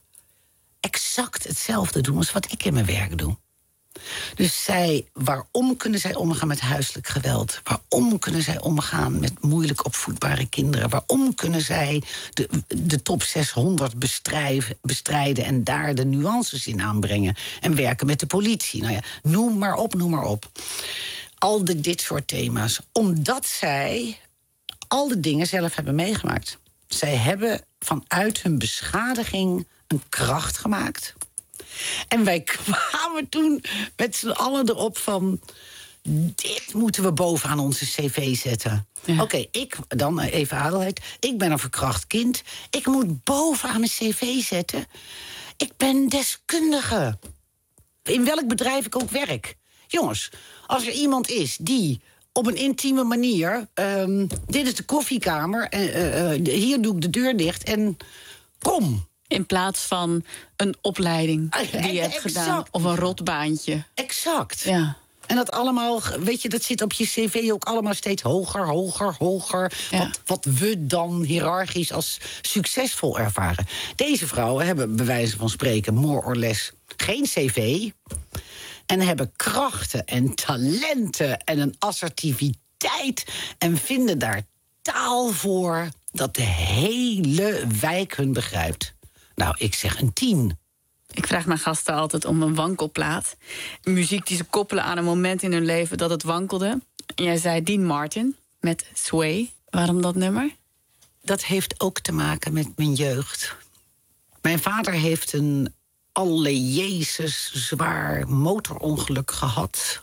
exact hetzelfde doen als wat ik in mijn werk doe. Dus zij, waarom kunnen zij omgaan met huiselijk geweld? Waarom kunnen zij omgaan met moeilijk opvoedbare kinderen? Waarom kunnen zij de, de top zeshonderd bestrijden en daar de nuances in aanbrengen? En werken met de politie. Nou ja, noem maar op, noem maar op. Al de, dit soort thema's. Omdat zij al de dingen zelf hebben meegemaakt. Zij hebben vanuit hun beschadiging een kracht gemaakt. En wij kwamen toen met z'n allen erop van... dit moeten we bovenaan onze cv zetten. Ja. Oké, okay, ik, dan even Adelheid. Ik ben een verkracht kind. Ik moet bovenaan mijn cv zetten. Ik ben deskundige. In welk bedrijf ik ook werk. Jongens, als er iemand is die op een intieme manier... Um, dit is de koffiekamer, uh, uh, hier doe ik de deur dicht en kom... In plaats van een opleiding die je hebt exact gedaan. Of een rotbaantje. Exact. Ja. En dat allemaal, weet je, dat zit op je cv ook allemaal steeds hoger, hoger, hoger. Ja. Wat, wat we dan hiërarchisch als succesvol ervaren. Deze vrouwen hebben bij wijze van spreken more or less geen cv. En hebben krachten en talenten en een assertiviteit. En vinden daar taal voor dat de hele wijk hun begrijpt. Nou, ik zeg een tien. Ik vraag mijn gasten altijd om een wankelplaat. Muziek die ze koppelen aan een moment in hun leven dat het wankelde. En jij zei Dean Martin met Sway. Waarom dat nummer? Dat heeft ook te maken met mijn jeugd. Mijn vader heeft een alle Jezus zwaar motorongeluk gehad.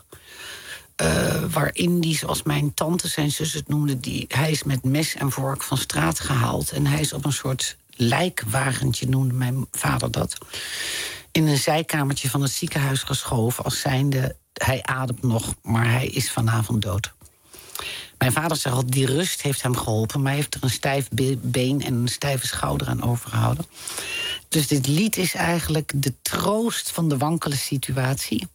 Uh, waarin die, zoals mijn tante zijn zus het noemde... Die, hij is met mes en vork van straat gehaald. En hij is op een soort lijkwagentje, noemde mijn vader dat... in een zijkamertje van het ziekenhuis geschoven... als zijnde, hij ademt nog, maar hij is vanavond dood. Mijn vader zegt al, die rust heeft hem geholpen... maar hij heeft er een stijf been en een stijve schouder aan overgehouden. Dus dit lied is eigenlijk de troost van de wankele situatie.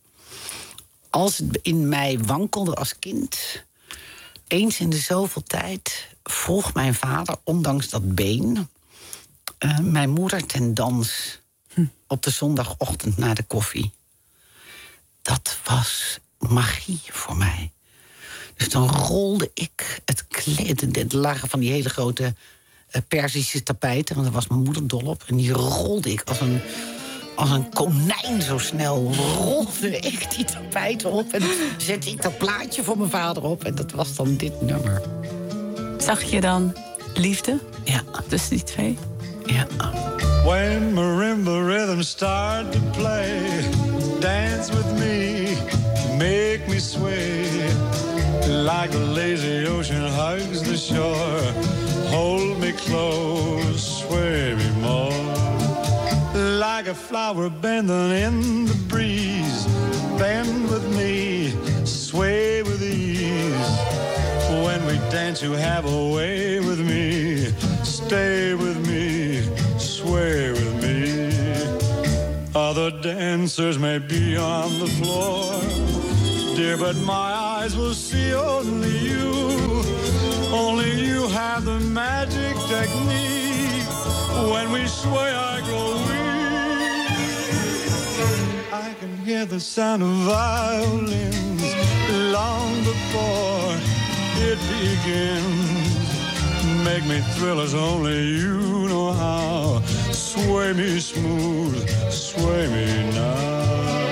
Als het in mij wankelde als kind... eens in de zoveel tijd vroeg mijn vader, ondanks dat been... Uh, mijn moeder ten dans Hm. Op de zondagochtend na de koffie. Dat was magie voor mij. Dus dan rolde ik het kleed. Er lagen van die hele grote uh, Perzische tapijten, want daar was mijn moeder dol op. En die rolde ik als een, als een konijn zo snel. Rolde ik die tapijten op en zette ik dat plaatje voor mijn vader op. En dat was dan dit nummer. Zag je dan liefde? Ja. Tussen die twee? Ja. When marimba rhythms start to play, dance with me, make me sway. Like the lazy ocean hugs the shore, hold me close, sway me more. Like a flower bending in the breeze, bend with me, sway with ease. When we dance you have a way with me, stay with me, sway with me. Other dancers may be on the floor, dear, but my eyes will see only you. Only you have the magic technique. When we sway, I grow weak. I can hear the sound of violins long before it begins. Make me thrill as only you know how. Sway me smooth, sway me now.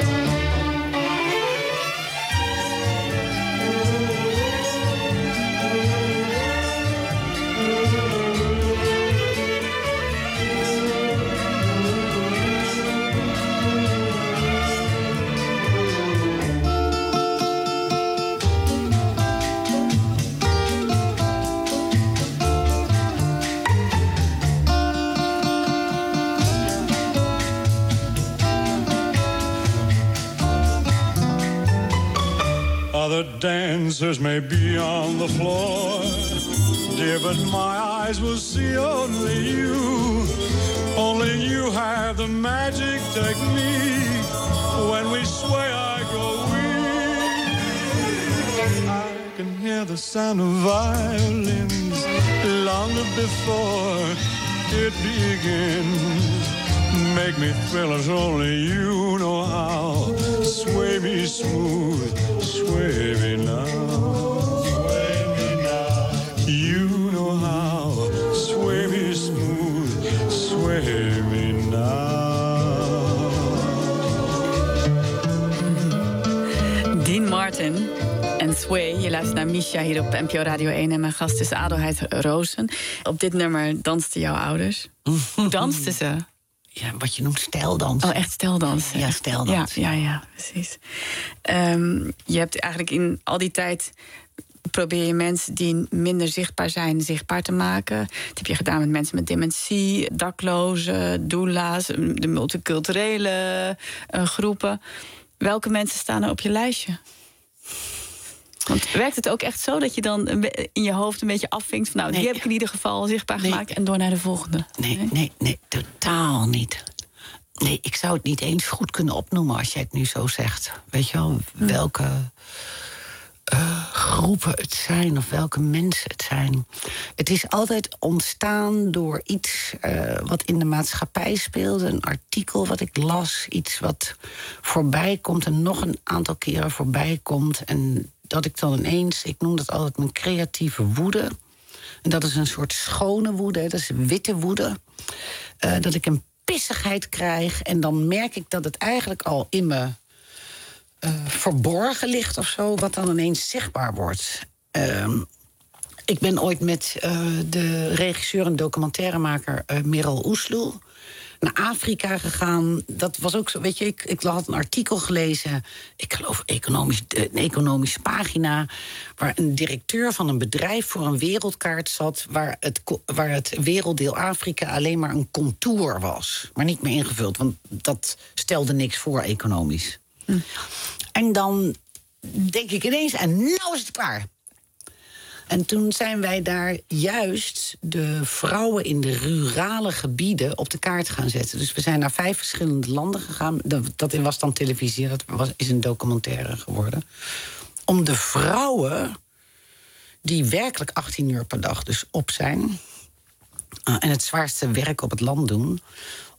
Other dancers may be on the floor, dear, but my eyes will see only you. Only you have the magic technique. When we sway, I go weak. I can hear the sound of violins long before it begins. Make me thrill as only you know how. Sway me smooth, sway me now. Sway me now. You know how. Sway me smooth, sway me now. Dean Martin en Sway. Je luistert naar Misha hier op N P O Radio één. En mijn gast is Adelheid Rozen. Op dit nummer dansten jouw ouders. Hoe dansten ze? Ja, wat je noemt stijldansen. Oh, echt stijldansen? Ja, stijldansen. Ja, ja, ja, precies. Um, je hebt eigenlijk in al die tijd... probeer je mensen die minder zichtbaar zijn, zichtbaar te maken. Dat heb je gedaan met mensen met dementie, daklozen, doula's... de multiculturele uh, groepen. Welke mensen staan er op je lijstje? Want werkt het ook echt zo dat je dan in je hoofd een beetje afvinkt... van nou, nee. die heb ik in ieder geval zichtbaar nee. gemaakt... en door naar de volgende? Nee, nee, nee, nee, totaal niet. Nee, ik zou het niet eens goed kunnen opnoemen als jij het nu zo zegt. Weet je wel, welke uh, groepen het zijn of welke mensen het zijn. Het is altijd ontstaan door iets uh, wat in de maatschappij speelde. Een artikel wat ik las, iets wat voorbij komt... en nog een aantal keren voorbij komt... en dat ik dan ineens, ik noem dat altijd mijn creatieve woede. En dat is een soort schone woede, dat is witte woede. Uh, dat ik een pissigheid krijg en dan merk ik dat het eigenlijk al in me uh, verborgen ligt of zo... wat dan ineens zichtbaar wordt. Uh, ik ben ooit met uh, de regisseur en documentairemaker uh, Merel Oesloe... naar Afrika gegaan. Dat was ook zo, weet je, ik, ik had een artikel gelezen... ik geloof economisch, een economische pagina... waar een directeur van een bedrijf voor een wereldkaart zat... waar het, waar het werelddeel Afrika alleen maar een contour was. Maar niet meer ingevuld, want dat stelde niks voor economisch. Hm. En dan denk ik ineens, en nou is het klaar... En toen zijn wij daar juist de vrouwen in de rurale gebieden op de kaart gaan zetten. Dus we zijn naar vijf verschillende landen gegaan. Dat was dan televisie, dat was, is een documentaire geworden. Om de vrouwen die werkelijk achttien uur per dag dus op zijn... Uh, en het zwaarste werk op het land doen...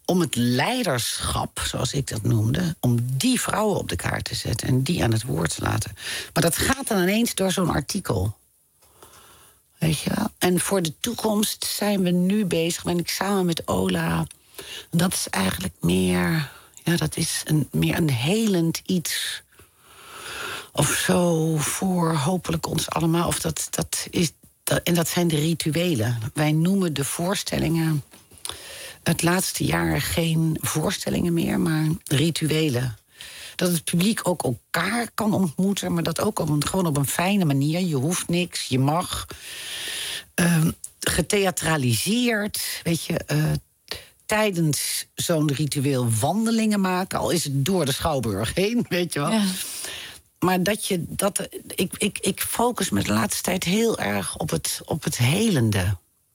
om het leiderschap, zoals ik dat noemde, om die vrouwen op de kaart te zetten en die aan het woord te laten. Maar dat gaat dan ineens door zo'n artikel. Weet je wel? En voor de toekomst zijn we nu bezig, ben ik samen met Ola. Dat is eigenlijk meer, ja, dat is een, meer een helend iets. Of zo voor hopelijk ons allemaal. Of dat, dat is, dat, en dat zijn de rituelen. Wij noemen de voorstellingen het laatste jaar geen voorstellingen meer, maar rituelen. Dat het publiek ook elkaar kan ontmoeten, maar dat ook op een, gewoon op een fijne manier. Je hoeft niks, je mag. Uh, getheatraliseerd, weet je, uh, tijdens zo'n ritueel wandelingen maken. Al is het door de Schouwburg heen, weet je wel. Ja. Maar dat je dat. Ik, ik, ik focus me de laatste tijd heel erg op het, op het helende.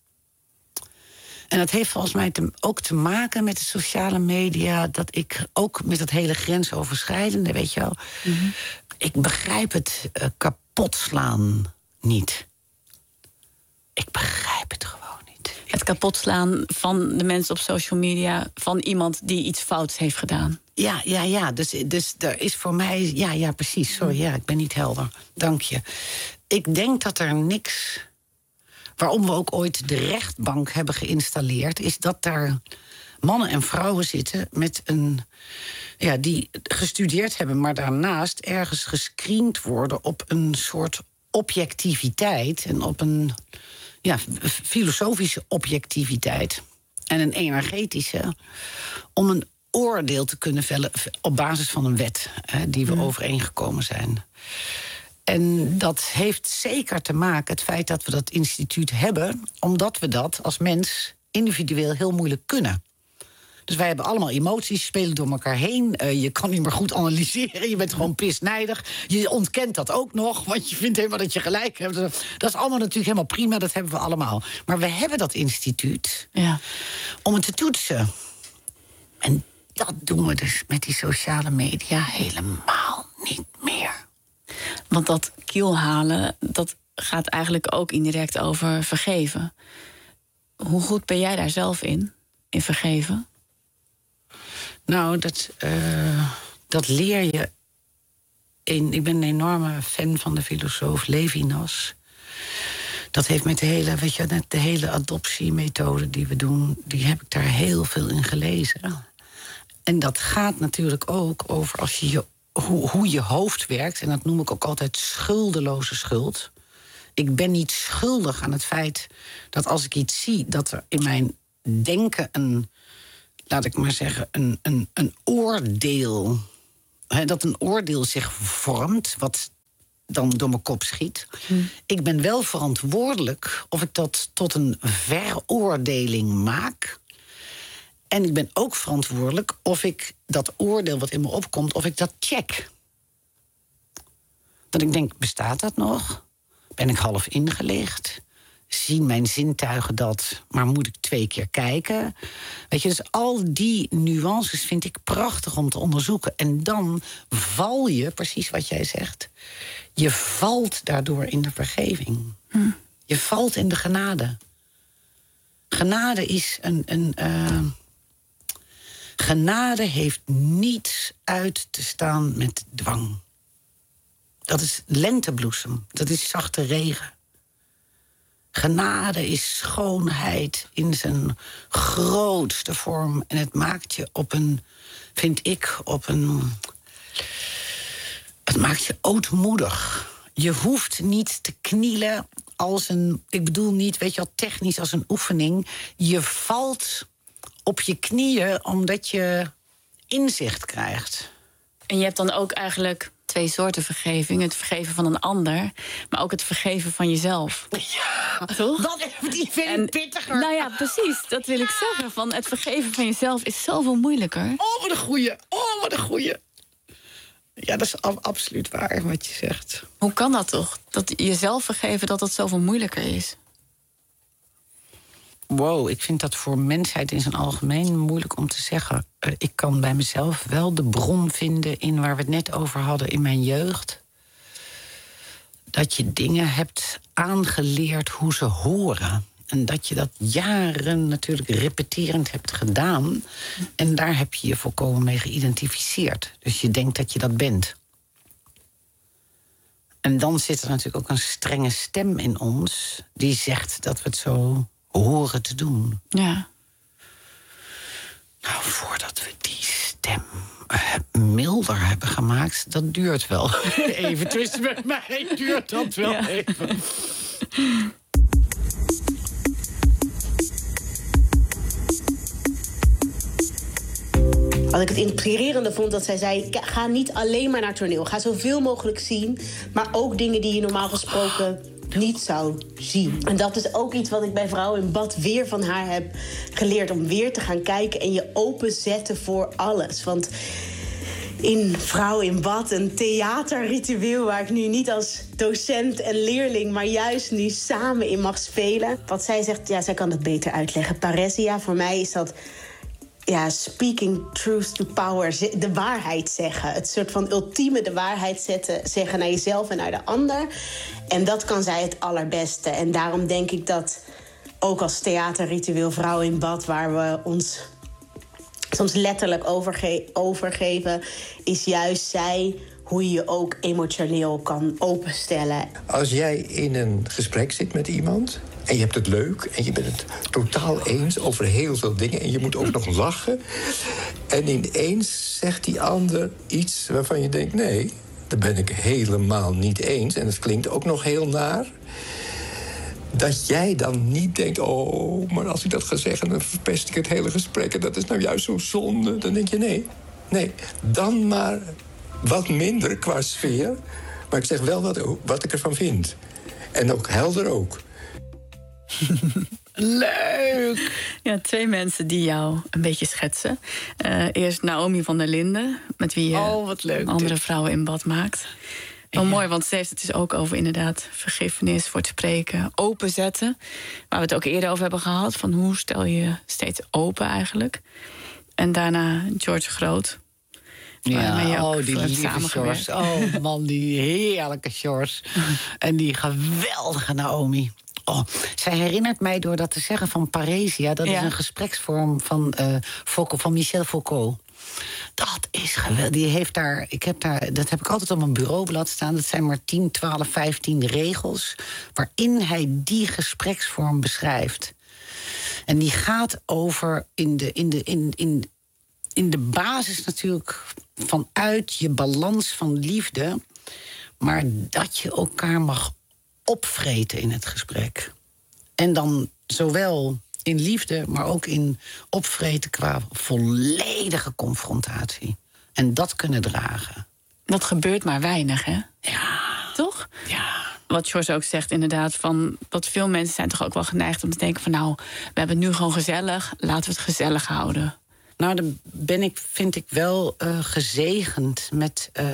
En dat heeft volgens mij te, ook te maken met de sociale media. Dat ik ook met dat hele grensoverschrijdende, weet je wel. Mm-hmm. Ik begrijp het uh, kapot slaan niet. Ik begrijp het gewoon niet. Het kapot slaan van de mensen op social media, van iemand die iets fouts heeft gedaan. Ja, ja, ja. Dus, dus er is voor mij. Ja, ja, precies. Sorry, ja, ik ben niet helder. Dank je. Ik denk dat er niks. Waarom we ook ooit de rechtbank hebben geïnstalleerd, is dat daar mannen en vrouwen zitten met een. Ja, die gestudeerd hebben, maar daarnaast ergens gescreend worden op een soort objectiviteit en op een. Ja, filosofische objectiviteit en een energetische, om een oordeel te kunnen vellen op basis van een wet, hè, die we mm. overeengekomen zijn. En dat heeft zeker te maken, het feit dat we dat instituut hebben, omdat we dat als mens individueel heel moeilijk kunnen. Dus wij hebben allemaal emoties, spelen door elkaar heen. Uh, je kan niet meer goed analyseren, je bent gewoon pisnijdig. Je ontkent dat ook nog, want je vindt helemaal dat je gelijk hebt. Dat is allemaal natuurlijk helemaal prima, dat hebben we allemaal. Maar we hebben dat instituut ja. om het te toetsen. En dat doen we dus met die sociale media helemaal niet meer. Want dat kielhalen, dat gaat eigenlijk ook indirect over vergeven. Hoe goed ben jij daar zelf in, in vergeven? Nou, dat, uh, dat leer je. In, ik ben een enorme fan van de filosoof Levinas. Dat heeft met de hele, weet je, de hele adoptiemethode die we doen, die heb ik daar heel veel in gelezen. En dat gaat natuurlijk ook over als je je, hoe, hoe je hoofd werkt. En dat noem ik ook altijd schuldeloze schuld. Ik ben niet schuldig aan het feit dat als ik iets zie, dat er in mijn denken een, laat ik maar zeggen, een, een, een oordeel. He, dat een oordeel zich vormt, wat dan door mijn kop schiet. Hmm. Ik ben wel verantwoordelijk of ik dat tot een veroordeling maak. En ik ben ook verantwoordelijk of ik dat oordeel wat in me opkomt, of ik dat check. Dat ik denk, bestaat dat nog? Ben ik half ingelicht? Zien mijn zintuigen dat, maar moet ik twee keer kijken? Weet je, dus al die nuances vind ik prachtig om te onderzoeken. En dan val je, precies wat jij zegt, je valt daardoor in de vergeving. Hm. Je valt in de genade. Genade is een... een uh, genade heeft niets uit te staan met dwang. Dat is lentebloesem, dat is zachte regen. Genade is schoonheid in zijn grootste vorm. En het maakt je op een, vind ik, op een... Het maakt je ootmoedig. Je hoeft niet te knielen als een... Ik bedoel niet, weet je wel, technisch als een oefening. Je valt op je knieën omdat je inzicht krijgt. En je hebt dan ook eigenlijk twee soorten vergeving. Het vergeven van een ander, maar ook het vergeven van jezelf. Ja, toch? Dat die vind ik pittiger. Nou ja, precies. Dat wil ik zeggen. Van het vergeven van jezelf is zoveel moeilijker. Oh, wat een goeie. Oh, wat een goeie. Ja, dat is ab- absoluut waar wat je zegt. Hoe kan dat toch? Dat jezelf vergeven, dat dat zoveel moeilijker is? Wow, ik vind dat voor mensheid in zijn algemeen moeilijk om te zeggen. Uh, ik kan bij mezelf wel de bron vinden in waar we het net over hadden in mijn jeugd. Dat je dingen hebt aangeleerd hoe ze horen. En dat je dat jaren natuurlijk repeterend hebt gedaan. En daar heb je je volkomen mee geïdentificeerd. Dus je denkt dat je dat bent. En dan zit er natuurlijk ook een strenge stem in ons die zegt dat we het zo horen te doen. Ja. Nou, voordat we die stem uh, milder hebben gemaakt, dat duurt wel even. Tussen met mij duurt dat wel ja. even. Wat ik het inspirerende vond, dat zij zei, ga niet alleen maar naar toneel. Ga zoveel mogelijk zien, maar ook dingen die je normaal gesproken niet zou zien. En dat is ook iets wat ik bij Vrouw in Bad weer van haar heb geleerd. Om weer te gaan kijken en je openzetten voor alles. Want in Vrouw in Bad, een theaterritueel waar ik nu niet als docent en leerling, maar juist nu samen in mag spelen. Wat zij zegt, ja, zij kan het beter uitleggen. Parousia, voor mij is dat, ja, speaking truth to power, de waarheid zeggen. Het soort van ultieme de waarheid zetten, zeggen naar jezelf en naar de ander. En dat kan zij het allerbeste. En daarom denk ik dat ook als theaterritueel Vrouw in Bad, waar we ons soms letterlijk overge- overgeven, is juist zij hoe je je ook emotioneel kan openstellen. Als jij in een gesprek zit met iemand en je hebt het leuk en je bent het totaal eens over heel veel dingen en je moet ook nog lachen, en ineens zegt die ander iets waarvan je denkt, nee, daar ben ik helemaal niet eens en het klinkt ook nog heel naar, dat jij dan niet denkt, oh, maar als ik dat ga zeggen, dan verpest ik het hele gesprek en dat is nou juist zo zonde. Dan denk je, nee, nee, dan maar wat minder qua sfeer, maar ik zeg wel wat, wat ik ervan vind. En ook helder ook. Leuk! Ja, twee mensen die jou een beetje schetsen. Uh, eerst Naomi van der Linden, met wie je oh, wat leuk, andere dit. vrouwen in bad maakt. Wel ja. Mooi, want ze heeft het dus ook over inderdaad vergiffenis, voor te spreken, openzetten. Waar we het ook eerder over hebben gehad, van hoe stel je steeds open eigenlijk. En daarna George Groot. Ja, oh, die lieve George. Oh man, die heerlijke George. En die geweldige Naomi. Oh, zij herinnert mij door dat te zeggen van Parousia. Dat ja. is een gespreksvorm van, uh, Foucault, van Michel Foucault. Dat is geweldig. Die heeft daar, ik heb daar, dat heb ik altijd op mijn bureaublad staan. Dat zijn maar tien, twaalf, vijftien regels waarin hij die gespreksvorm beschrijft. En die gaat over in de, in de, in, in, in de basis natuurlijk vanuit je balans van liefde, maar dat je elkaar mag opvreten in het gesprek. En dan zowel in liefde, maar ook in opvreten qua volledige confrontatie. En dat kunnen dragen. Dat gebeurt maar weinig, hè? Ja. Toch? Ja. Wat George ook zegt, inderdaad, van wat veel mensen zijn toch ook wel geneigd om te denken van, nou, we hebben het nu gewoon gezellig, laten we het gezellig houden. Nou, dan ben ik, vind ik wel uh, gezegend met Uh,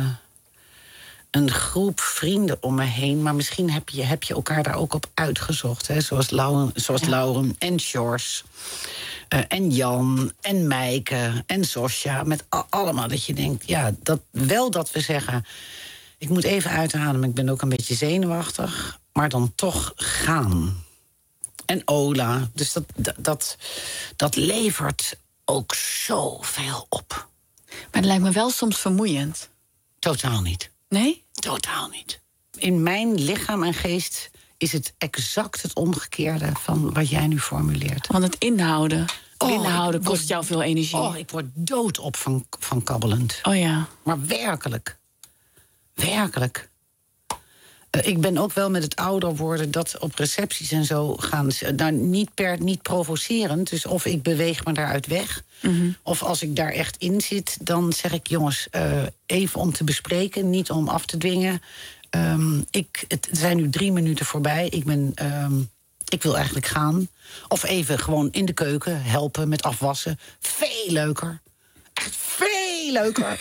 een groep vrienden om me heen, maar misschien heb je, heb je elkaar daar ook op uitgezocht. Hè? Zoals Lauren, zoals ja. Lauren en George. Uh, en Jan en Meike en Sosja. Met a- allemaal dat je denkt, ja, dat, wel dat we zeggen, ik moet even uitademen, ik ben ook een beetje zenuwachtig, maar dan toch gaan. En Ola. Dus dat, dat, dat, dat levert ook zoveel op. Maar het lijkt me wel soms vermoeiend. Totaal niet. Nee? Totaal niet. In mijn lichaam en geest is het exact het omgekeerde van wat jij nu formuleert. Want het inhouden, oh, inhouden kost word, jou veel energie. Oh, ik word doodop van, van kabbelend. Oh ja. Maar werkelijk. Werkelijk. Uh, ik ben ook wel met het ouder worden dat op recepties en zo gaan. Nou, niet, per, niet provocerend, dus of ik beweeg me daaruit weg. Mm-hmm. Of als ik daar echt in zit, dan zeg ik, jongens, uh, even om te bespreken, niet om af te dwingen. Um, ik, het zijn nu drie minuten voorbij. Ik, ben, um, ik wil eigenlijk gaan. Of even gewoon in de keuken helpen met afwassen. Veel leuker. Echt veel leuker.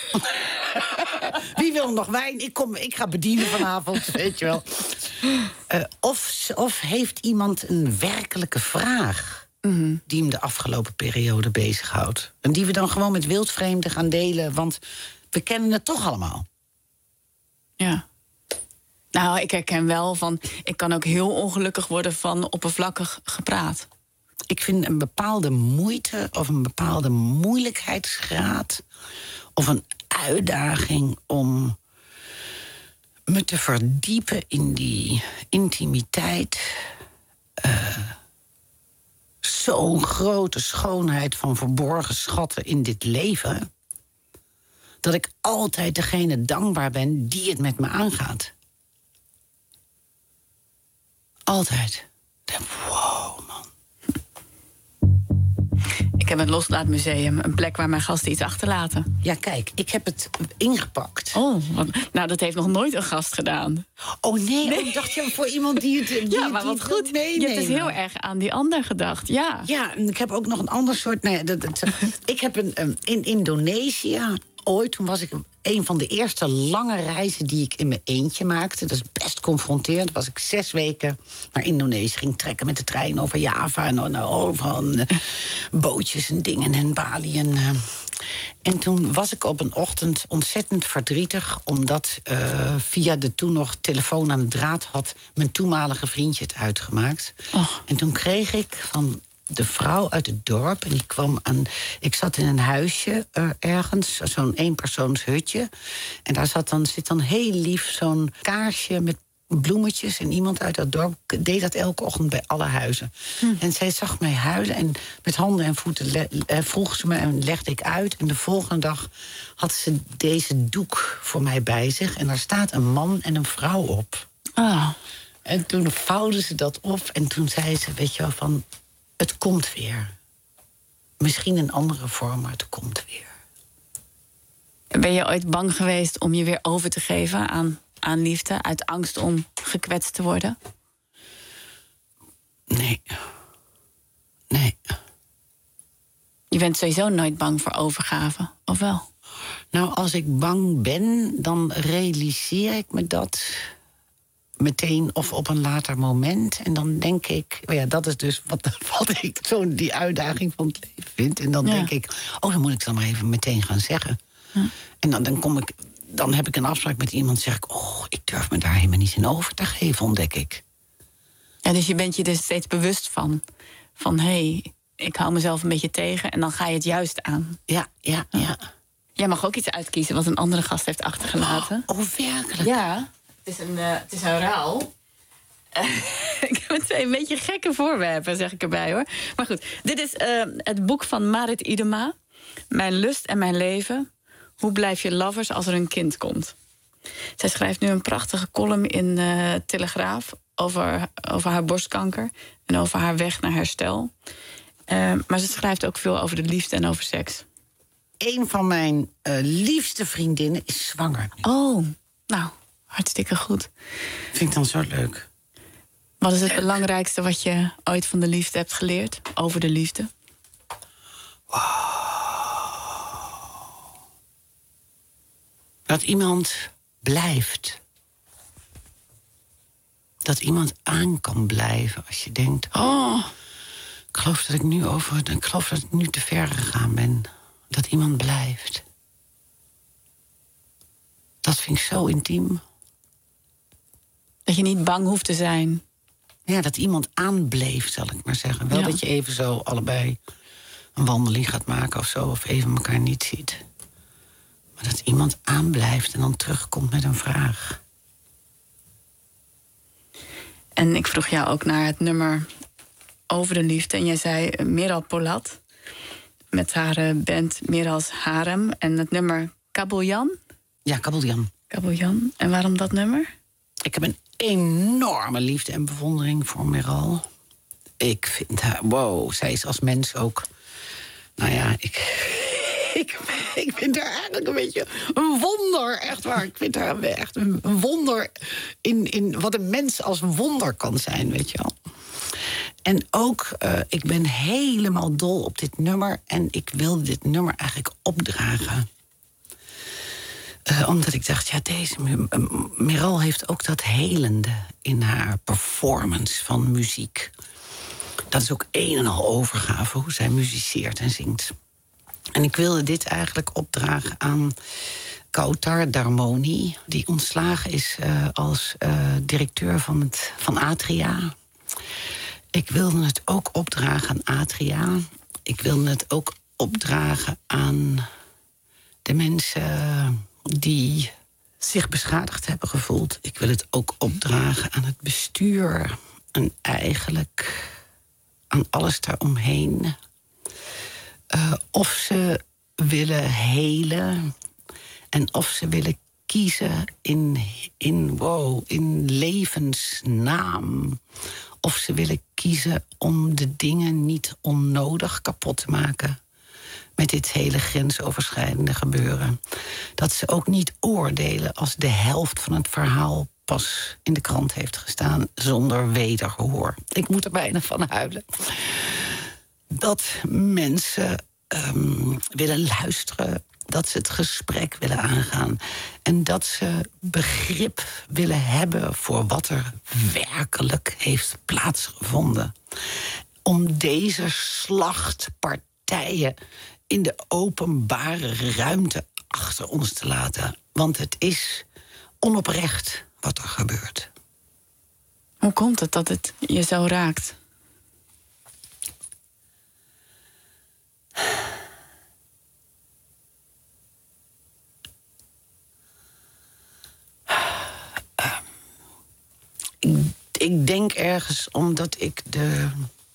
Wie wil nog wijn? Ik, kom, ik ga bedienen vanavond, weet je wel. Uh, of, of heeft iemand een werkelijke vraag mm-hmm. die hem de afgelopen periode bezighoudt? En die we dan gewoon met wildvreemden gaan delen, want we kennen het toch allemaal. Ja. Nou, ik herken wel van... ik kan ook heel ongelukkig worden van oppervlakkig gepraat. Ik vind een bepaalde moeite of een bepaalde moeilijkheidsgraad... of een uitdaging om me te verdiepen in die intimiteit... Uh, zo'n grote schoonheid van verborgen schatten in dit leven... dat ik altijd degene dankbaar ben die het met me aangaat. Altijd. Wow, man. Ik heb het Loslaatmuseum, een plek waar mijn gasten iets achterlaten. Ja, kijk, ik heb het ingepakt. Oh, wat, nou, dat heeft nog nooit een gast gedaan. Oh nee, nee. Oh, ik dacht ja, voor iemand die het die, ja, maar wat die goed. Je hebt dus heel erg aan die ander gedacht, ja. Ja, en ik heb ook nog een ander soort... Nee, dat, dat, ik heb een, um, in Indonesië... Ooit, toen was ik een van de eerste lange reizen die ik in mijn eentje maakte. Dat is best confronterend. Was ik zes weken naar Indonesië, ging trekken met de trein over Java en nou, overal uh, bootjes en dingen en Bali. En, uh, en toen was ik op een ochtend ontzettend verdrietig, omdat uh, via de toen nog telefoon aan de draad had mijn toenmalige vriendje het uitgemaakt. Oh. En toen kreeg ik van de vrouw uit het dorp, en die kwam aan... Ik zat in een huisje uh, ergens, zo'n eenpersoonshutje. En daar zat dan, zit dan heel lief zo'n kaarsje met bloemetjes. En iemand uit dat dorp deed dat elke ochtend bij alle huizen. Hm. En zij zag mij huilen en met handen en voeten le- uh, vroeg ze me en legde ik uit. En de volgende dag had ze deze doek voor mij bij zich. En daar staat een man en een vrouw op. Oh. En toen vouwde ze dat op en toen zei ze, weet je wel, van... Het komt weer. Misschien een andere vorm, maar het komt weer. Ben je ooit bang geweest om je weer over te geven aan, aan liefde... uit angst om gekwetst te worden? Nee. Nee. Je bent sowieso nooit bang voor overgave, of wel? Nou, als ik bang ben, dan realiseer ik me dat... meteen of op een later moment. En dan denk ik, oh ja, dat is dus wat, wat ik zo die uitdaging van het leven vind. En dan ja. denk ik, oh, dan moet ik dan maar even meteen gaan zeggen. Ja. En dan, dan kom ik, dan heb ik een afspraak met iemand, zeg ik, oh, ik durf me daar helemaal niet in over te geven, ontdek ik. Ja, dus je bent je er steeds bewust van. Van, hé, hey, ik hou mezelf een beetje tegen en dan ga je het juist aan. Ja, ja, ja. Jij mag ook iets uitkiezen wat een andere gast heeft achtergelaten. Oh, oh werkelijk? Ja. Het is een, uh, het is een ruil. Uh, ik heb twee een beetje gekke voorwerpen, zeg ik erbij, hoor. Maar goed, dit is uh, het boek van Marit Idema. Mijn lust en mijn leven. Hoe blijf je lovers als er een kind komt? Zij schrijft nu een prachtige column in uh, Telegraaf... Over, over haar borstkanker en over haar weg naar herstel. Uh, maar ze schrijft ook veel over de liefde en over seks. Een van mijn uh, liefste vriendinnen is zwanger. Oh, nou... Hartstikke goed. Vind ik dan zo leuk. Wat is het belangrijkste wat je ooit van de liefde hebt geleerd? Over de liefde? Wow. Dat iemand blijft. Dat iemand aan kan blijven als je denkt... oh, ik geloof dat ik nu over, ik geloof dat ik nu te ver gegaan ben. Dat iemand blijft. Dat vind ik zo intiem. Dat je niet bang hoeft te zijn. Ja, dat iemand aanbleef, zal ik maar zeggen. Wel ja. Dat je even zo allebei een wandeling gaat maken of zo... of even elkaar niet ziet. Maar dat iemand aanblijft en dan terugkomt met een vraag. En ik vroeg jou ook naar het nummer over de liefde. En jij zei Meral Polat. Met haar band Meral's Harem. En het nummer Kabuljan. Ja, Kabuljan. Kabuljan. En waarom dat nummer? Ik heb een enorme liefde en bewondering voor Meral. Ik vind haar... Wow, zij is als mens ook... Nou ja, ik... Ik, ik vind haar eigenlijk een beetje een wonder, echt waar. Ik vind haar echt een wonder in, in wat een mens als wonder kan zijn, weet je wel. En ook, uh, ik ben helemaal dol op dit nummer... en ik wilde dit nummer eigenlijk opdragen. Uh, omdat ik dacht, ja, deze Meral heeft ook dat helende in haar performance van muziek. Dat is ook een en al overgave, hoe zij muziceert en zingt. En ik wilde dit eigenlijk opdragen aan Kautar Darmoni, die ontslagen is uh, als uh, directeur van, het, van Atria. Ik wilde het ook opdragen aan Atria. Ik wilde het ook opdragen aan de mensen die zich beschadigd hebben gevoeld. Ik wil het ook opdragen aan het bestuur. En eigenlijk aan alles daaromheen. Uh, of ze willen helen en of ze willen kiezen in, in, wow, in levensnaam. Of ze willen kiezen om de dingen niet onnodig kapot te maken met dit hele grensoverschrijdende gebeuren. Dat ze ook niet oordelen als de helft van het verhaal pas in de krant heeft gestaan zonder wederhoor. Ik moet er bijna van huilen. Dat mensen um, willen luisteren, dat ze het gesprek willen aangaan en dat ze begrip willen hebben voor wat er werkelijk heeft plaatsgevonden. Om deze slachtpartijen in de openbare ruimte achter ons te laten. Want het is onoprecht wat er gebeurt. Hoe komt het dat het je zo raakt? Ik, ik denk ergens omdat ik de...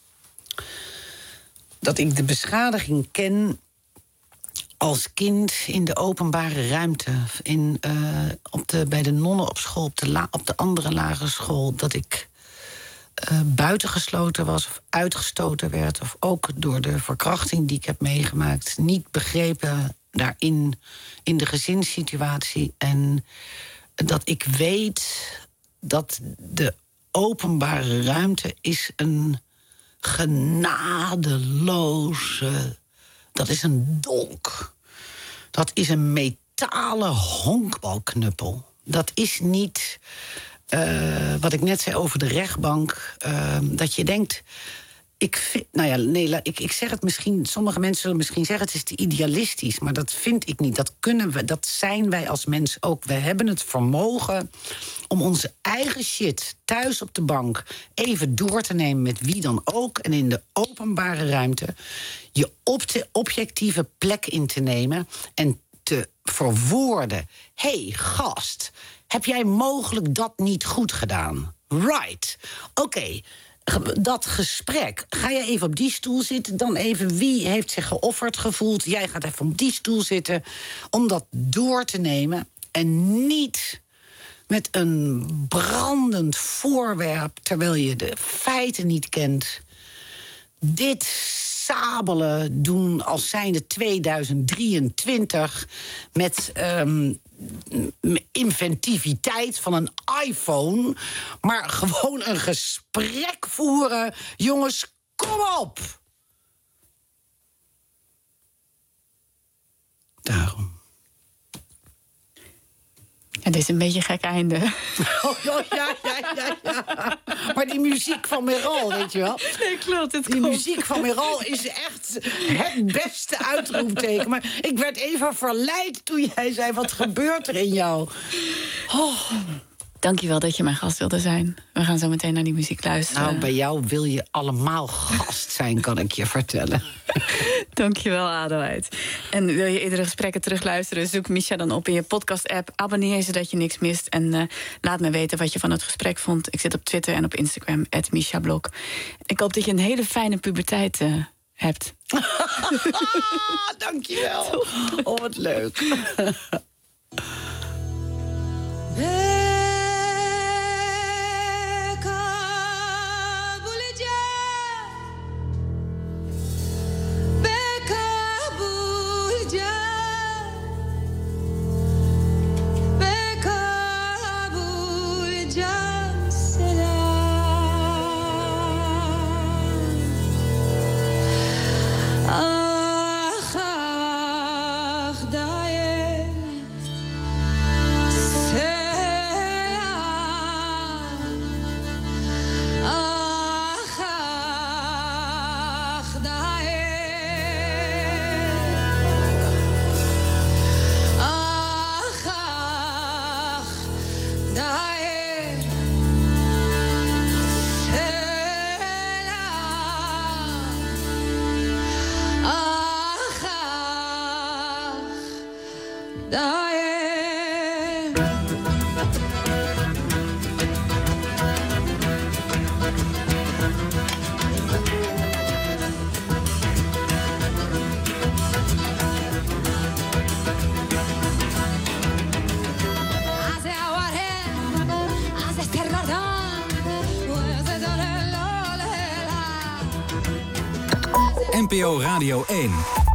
dat ik de beschadiging ken als kind in de openbare ruimte. In, uh, op de, bij de nonnen op school, op de, la, op de andere lagere school. Dat ik uh, buitengesloten was of uitgestoten werd. Of ook door de verkrachting die ik heb meegemaakt. Niet begrepen daarin, in de gezinssituatie. En dat ik weet dat de openbare ruimte is een genadeloze... Dat is een dolk. Dat is een metalen honkbalknuppel. Dat is niet, uh, wat ik net zei over de rechtbank... Uh, dat je denkt... Ik, vind, nou ja, nee, ik, ik zeg het misschien... Sommige mensen zullen misschien zeggen het is te idealistisch... maar dat vind ik niet. Dat kunnen we, dat zijn wij als mens ook. We hebben het vermogen om onze eigen shit thuis op de bank... even door te nemen met wie dan ook... en in de openbare ruimte je op de objectieve plek in te nemen... en te verwoorden. Hé, hey, gast, heb jij mogelijk dat niet goed gedaan? Right, oké... Okay. Dat gesprek, ga je even op die stoel zitten... dan even wie heeft zich geofferd gevoeld... jij gaat even op die stoel zitten... om dat door te nemen en niet met een brandend voorwerp... terwijl je de feiten niet kent... dit sabelen doen als zijnde tweeduizend drieëntwintig... met um, inventiviteit van een iPhone... maar gewoon een gesprek voeren. Jongens, kom op! Daarom. Het is een beetje een gek einde. Oh, ja, ja, ja, ja, ja. Maar die muziek van Meral, weet je wel? Nee, klopt. Het die klopt. muziek van Meral is echt het beste uitroepteken. Maar ik werd even verleid toen jij zei... wat gebeurt er in jou? Oh. Dankjewel dat je mijn gast wilde zijn. We gaan zo meteen naar die muziek luisteren. Nou, bij jou wil je allemaal gast zijn, kan ik je vertellen. Dankjewel, Adelheid. En wil je eerdere gesprekken terugluisteren... zoek Misha dan op in je podcast-app. Abonneer je zodat je niks mist. En uh, laat me weten wat je van het gesprek vond. Ik zit op Twitter en op Instagram, at Misha Blok. Ik hoop dat je een hele fijne puberteit uh, hebt. Dankjewel. Oh, wat leuk. Ach, ach, daje N P O Radio één.